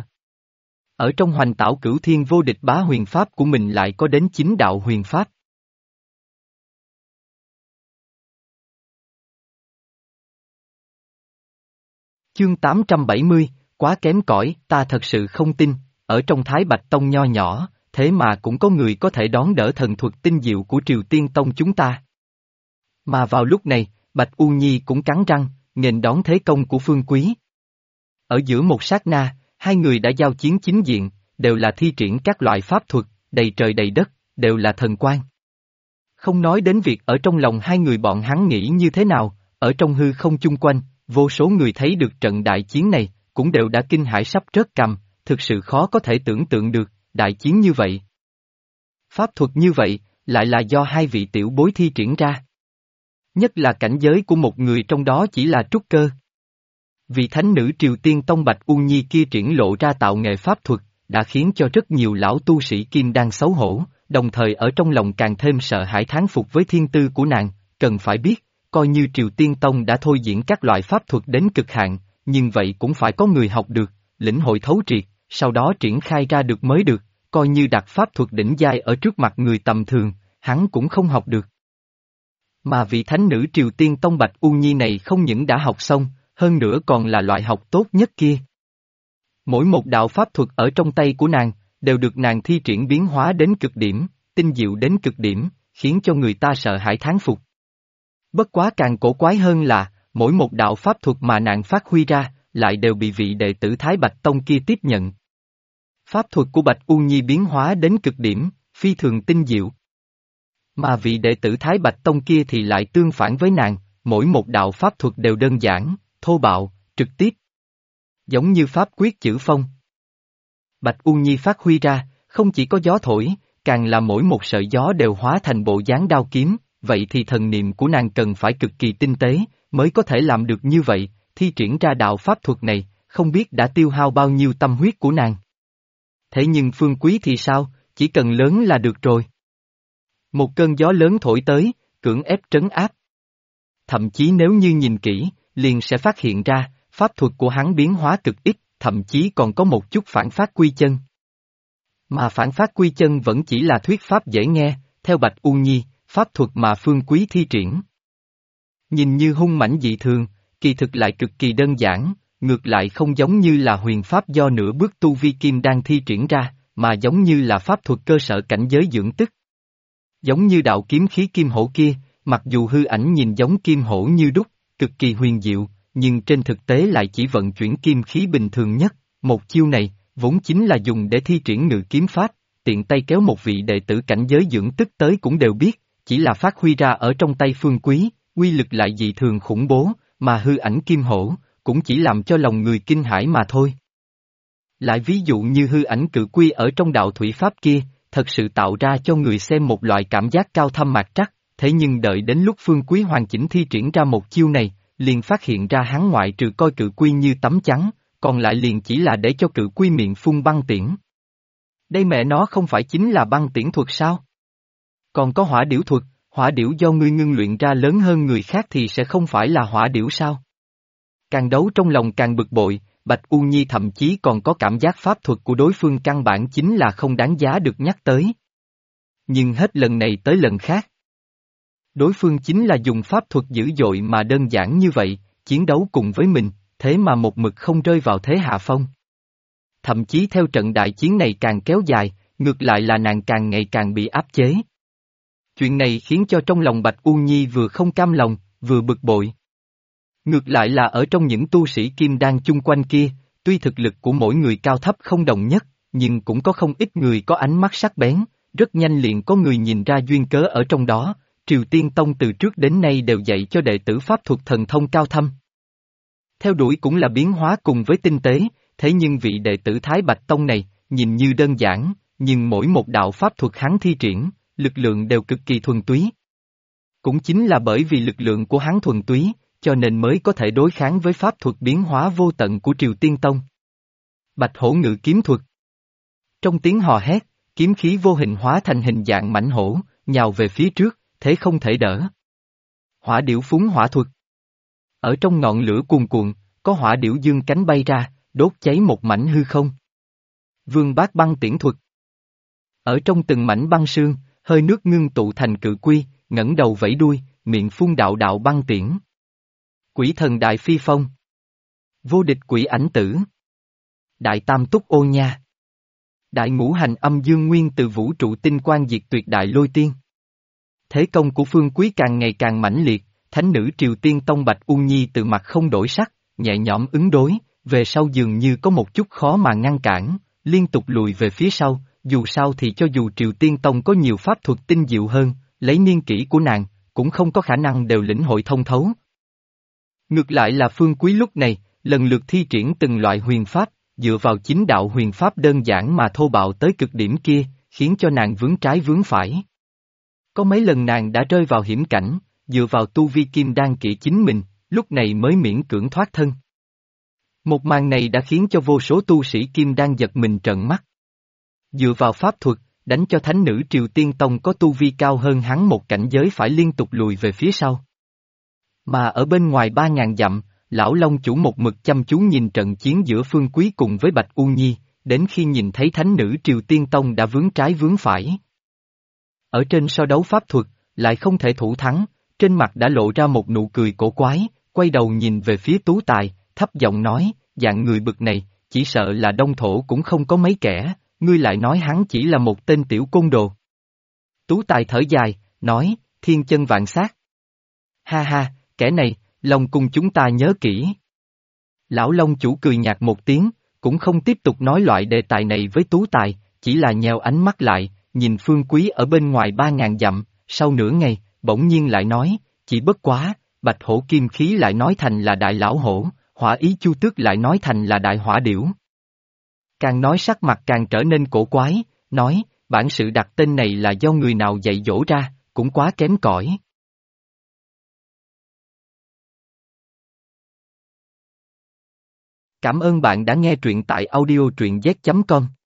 Ở trong hoành tảo cửu thiên vô địch bá huyền pháp của mình lại có đến 9 đạo huyền pháp. Chương 870, quá kém cỏi, ta thật sự không tin, ở trong Thái Bạch Tông nho nhỏ, thế mà cũng có người có thể đón đỡ thần thuật tinh diệu của Triều Tiên Tông chúng ta. Mà vào lúc này, Bạch U Nhi cũng cắn răng, nghênh đón thế công của Phương Quý. Ở giữa một sát na, hai người đã giao chiến chính diện, đều là thi triển các loại pháp thuật, đầy trời đầy đất, đều là thần quang. Không nói đến việc ở trong lòng hai người bọn hắn nghĩ như thế nào, ở trong hư không chung quanh, vô số người thấy được trận đại chiến này, cũng đều đã kinh hãi sắp rớt cằm, thực sự khó có thể tưởng tượng được, đại chiến như vậy. Pháp thuật như vậy, lại là do hai vị tiểu bối thi triển ra. Nhất là cảnh giới của một người trong đó chỉ là trúc cơ. Vị thánh nữ Triều Tiên Tông Bạch U Nhi kia triển lộ ra tạo nghệ pháp thuật, đã khiến cho rất nhiều lão tu sĩ kim đan xấu hổ, đồng thời ở trong lòng càng thêm sợ hãi thán phục với thiên tư của nàng, cần phải biết, coi như Triều Tiên Tông đã thôi diễn các loại pháp thuật đến cực hạn, nhưng vậy cũng phải có người học được, lĩnh hội thấu triệt, sau đó triển khai ra được mới được, coi như đặt pháp thuật đỉnh giai ở trước mặt người tầm thường, hắn cũng không học được. Mà vị thánh nữ Triều Tiên Tông Bạch U Nhi này không những đã học xong, hơn nữa còn là loại học tốt nhất kia. Mỗi một đạo pháp thuật ở trong tay của nàng, đều được nàng thi triển biến hóa đến cực điểm, tinh diệu đến cực điểm, khiến cho người ta sợ hãi thán phục. Bất quá càng cổ quái hơn là, mỗi một đạo pháp thuật mà nàng phát huy ra, lại đều bị vị đệ tử Thái Bạch Tông kia tiếp nhận. Pháp thuật của Bạch U Nhi biến hóa đến cực điểm, phi thường tinh diệu. Mà vị đệ tử Thái Bạch Tông kia thì lại tương phản với nàng, mỗi một đạo pháp thuật đều đơn giản, thô bạo, trực tiếp. Giống như pháp quyết chữ phong. Bạch U Nhi phát huy ra, không chỉ có gió thổi, càng là mỗi một sợi gió đều hóa thành bộ dáng đao kiếm, vậy thì thần niệm của nàng cần phải cực kỳ tinh tế, mới có thể làm được như vậy, thi triển ra đạo pháp thuật này, không biết đã tiêu hao bao nhiêu tâm huyết của nàng. Thế nhưng Phương Quý thì sao, chỉ cần lớn là được rồi. Một cơn gió lớn thổi tới, cưỡng ép trấn áp. Thậm chí nếu như nhìn kỹ, liền sẽ phát hiện ra, pháp thuật của hắn biến hóa cực ít, thậm chí còn có một chút phản phát quy chân. Mà phản phát quy chân vẫn chỉ là thuyết pháp dễ nghe, theo Bạch U Nhi, pháp thuật mà Phương Quý thi triển. Nhìn như hung mãnh dị thường, kỳ thực lại cực kỳ đơn giản, ngược lại không giống như là huyền pháp do nửa bước tu vi kim đang thi triển ra, mà giống như là pháp thuật cơ sở cảnh giới dưỡng tức. Giống như đạo kiếm khí kim hổ kia, mặc dù hư ảnh nhìn giống kim hổ như đúc, cực kỳ huyền diệu, nhưng trên thực tế lại chỉ vận chuyển kim khí bình thường nhất, một chiêu này, vốn chính là dùng để thi triển ngự kiếm pháp, tiện tay kéo một vị đệ tử cảnh giới dưỡng tức tới cũng đều biết, chỉ là phát huy ra ở trong tay Phương Quý, uy lực lại dị thường khủng bố, mà hư ảnh kim hổ, cũng chỉ làm cho lòng người kinh hãi mà thôi. Lại ví dụ như hư ảnh cự quy ở trong đạo thủy pháp kia, thật sự tạo ra cho người xem một loại cảm giác cao thâm mạc trắc, thế nhưng đợi đến lúc Phương Quý hoàn chỉnh thi triển ra một chiêu này, liền phát hiện ra hắn ngoại trừ coi cự quy như tấm chắn, còn lại liền chỉ là để cho cự quy miệng phun băng tiễn. Đây mẹ nó không phải chính là băng tiễn thuật sao? Còn có hỏa điểu thuật, hỏa điểu do ngươi ngưng luyện ra lớn hơn người khác thì sẽ không phải là hỏa điểu sao? Càng đấu trong lòng càng bực bội, Bạch U Nhi thậm chí còn có cảm giác pháp thuật của đối phương căn bản chính là không đáng giá được nhắc tới. Nhưng hết lần này tới lần khác. Đối phương chính là dùng pháp thuật dữ dội mà đơn giản như vậy, chiến đấu cùng với mình, thế mà một mực không rơi vào thế hạ phong. Thậm chí theo trận đại chiến này càng kéo dài, ngược lại là nàng càng ngày càng bị áp chế. Chuyện này khiến cho trong lòng Bạch U Nhi vừa không cam lòng, vừa bực bội. Ngược lại là ở trong những tu sĩ kim đan chung quanh kia, tuy thực lực của mỗi người cao thấp không đồng nhất, nhưng cũng có không ít người có ánh mắt sắc bén, rất nhanh liền có người nhìn ra duyên cớ ở trong đó, Triều Tiên Tông từ trước đến nay đều dạy cho đệ tử pháp thuật thần thông cao thâm. Theo đuổi cũng là biến hóa cùng với tinh tế, thế nhưng vị đệ tử Thái Bạch Tông này, nhìn như đơn giản, nhưng mỗi một đạo pháp thuật hắn thi triển, lực lượng đều cực kỳ thuần túy. Cũng chính là bởi vì lực lượng của hắn thuần túy, cho nên mới có thể đối kháng với pháp thuật biến hóa vô tận của Triều Tiên Tông. Bạch hổ ngự kiếm thuật. Trong tiếng hò hét, kiếm khí vô hình hóa thành hình dạng mãnh hổ, nhào về phía trước, thế không thể đỡ. Hỏa điểu phúng hỏa thuật. Ở trong ngọn lửa cuồn cuộn, có hỏa điểu dương cánh bay ra, đốt cháy một mảnh hư không. Vương bát băng tiễn thuật. Ở trong từng mảnh băng sương, hơi nước ngưng tụ thành cự quy, ngẩng đầu vẫy đuôi, miệng phun đạo đạo băng tiễn. Quỷ thần đại phi phong. Vô địch quỷ ảnh tử. Đại tam túc ô nha. Đại ngũ hành âm dương nguyên từ vũ trụ tinh quang diệt tuyệt đại lôi tiên. Thế công của Phương Quý càng ngày càng mãnh liệt, thánh nữ Triều Tiên Tông Bạch U Nhi từ mặt không đổi sắc, nhẹ nhõm ứng đối, về sau dường như có một chút khó mà ngăn cản, liên tục lùi về phía sau, dù sao thì cho dù Triều Tiên Tông có nhiều pháp thuật tinh diệu hơn, lấy niên kỷ của nàng, cũng không có khả năng đều lĩnh hội thông thấu. Ngược lại là Phương Quý lúc này, lần lượt thi triển từng loại huyền pháp, dựa vào chính đạo huyền pháp đơn giản mà thô bạo tới cực điểm kia, khiến cho nàng vướng trái vướng phải. Có mấy lần nàng đã rơi vào hiểm cảnh, dựa vào tu vi kim đan kỵ chính mình, lúc này mới miễn cưỡng thoát thân. Một màn này đã khiến cho vô số tu sĩ kim đan giật mình trợn mắt. Dựa vào pháp thuật, đánh cho thánh nữ Triều Tiên Tông có tu vi cao hơn hắn một cảnh giới phải liên tục lùi về phía sau. Mà ở bên ngoài 3.000 dặm, lão Long chủ một mực chăm chú nhìn trận chiến giữa Phương Quý cùng với Bạch U Nhi, đến khi nhìn thấy thánh nữ Triều Tiên Tông đã vướng trái vướng phải. Ở trên so đấu pháp thuật, lại không thể thủ thắng, trên mặt đã lộ ra một nụ cười cổ quái, quay đầu nhìn về phía Tú Tài, thấp giọng nói, dạng người bực này, chỉ sợ là đông thổ cũng không có mấy kẻ, ngươi lại nói hắn chỉ là một tên tiểu côn đồ. Tú Tài thở dài, nói, thiên chân vạn sát. Ha ha, kẻ này, Long cung chúng ta nhớ kỹ. Lão Long chủ cười nhạt một tiếng, cũng không tiếp tục nói loại đề tài này với Tú Tài, chỉ là nheo ánh mắt lại, nhìn Phương Quý ở bên ngoài 3.000 dặm, sau nửa ngày, bỗng nhiên lại nói, chỉ bất quá, Bạch Hổ Kim Khí lại nói thành là Đại Lão Hổ, Hỏa Ý Chu Tước lại nói thành là Đại Hỏa Điểu. Càng nói sắc mặt càng trở nên cổ quái, nói, bản sự đặt tên này là do người nào dạy dỗ ra, cũng quá kém cỏi. Cảm ơn bạn đã nghe truyện tại audio truyện z.com.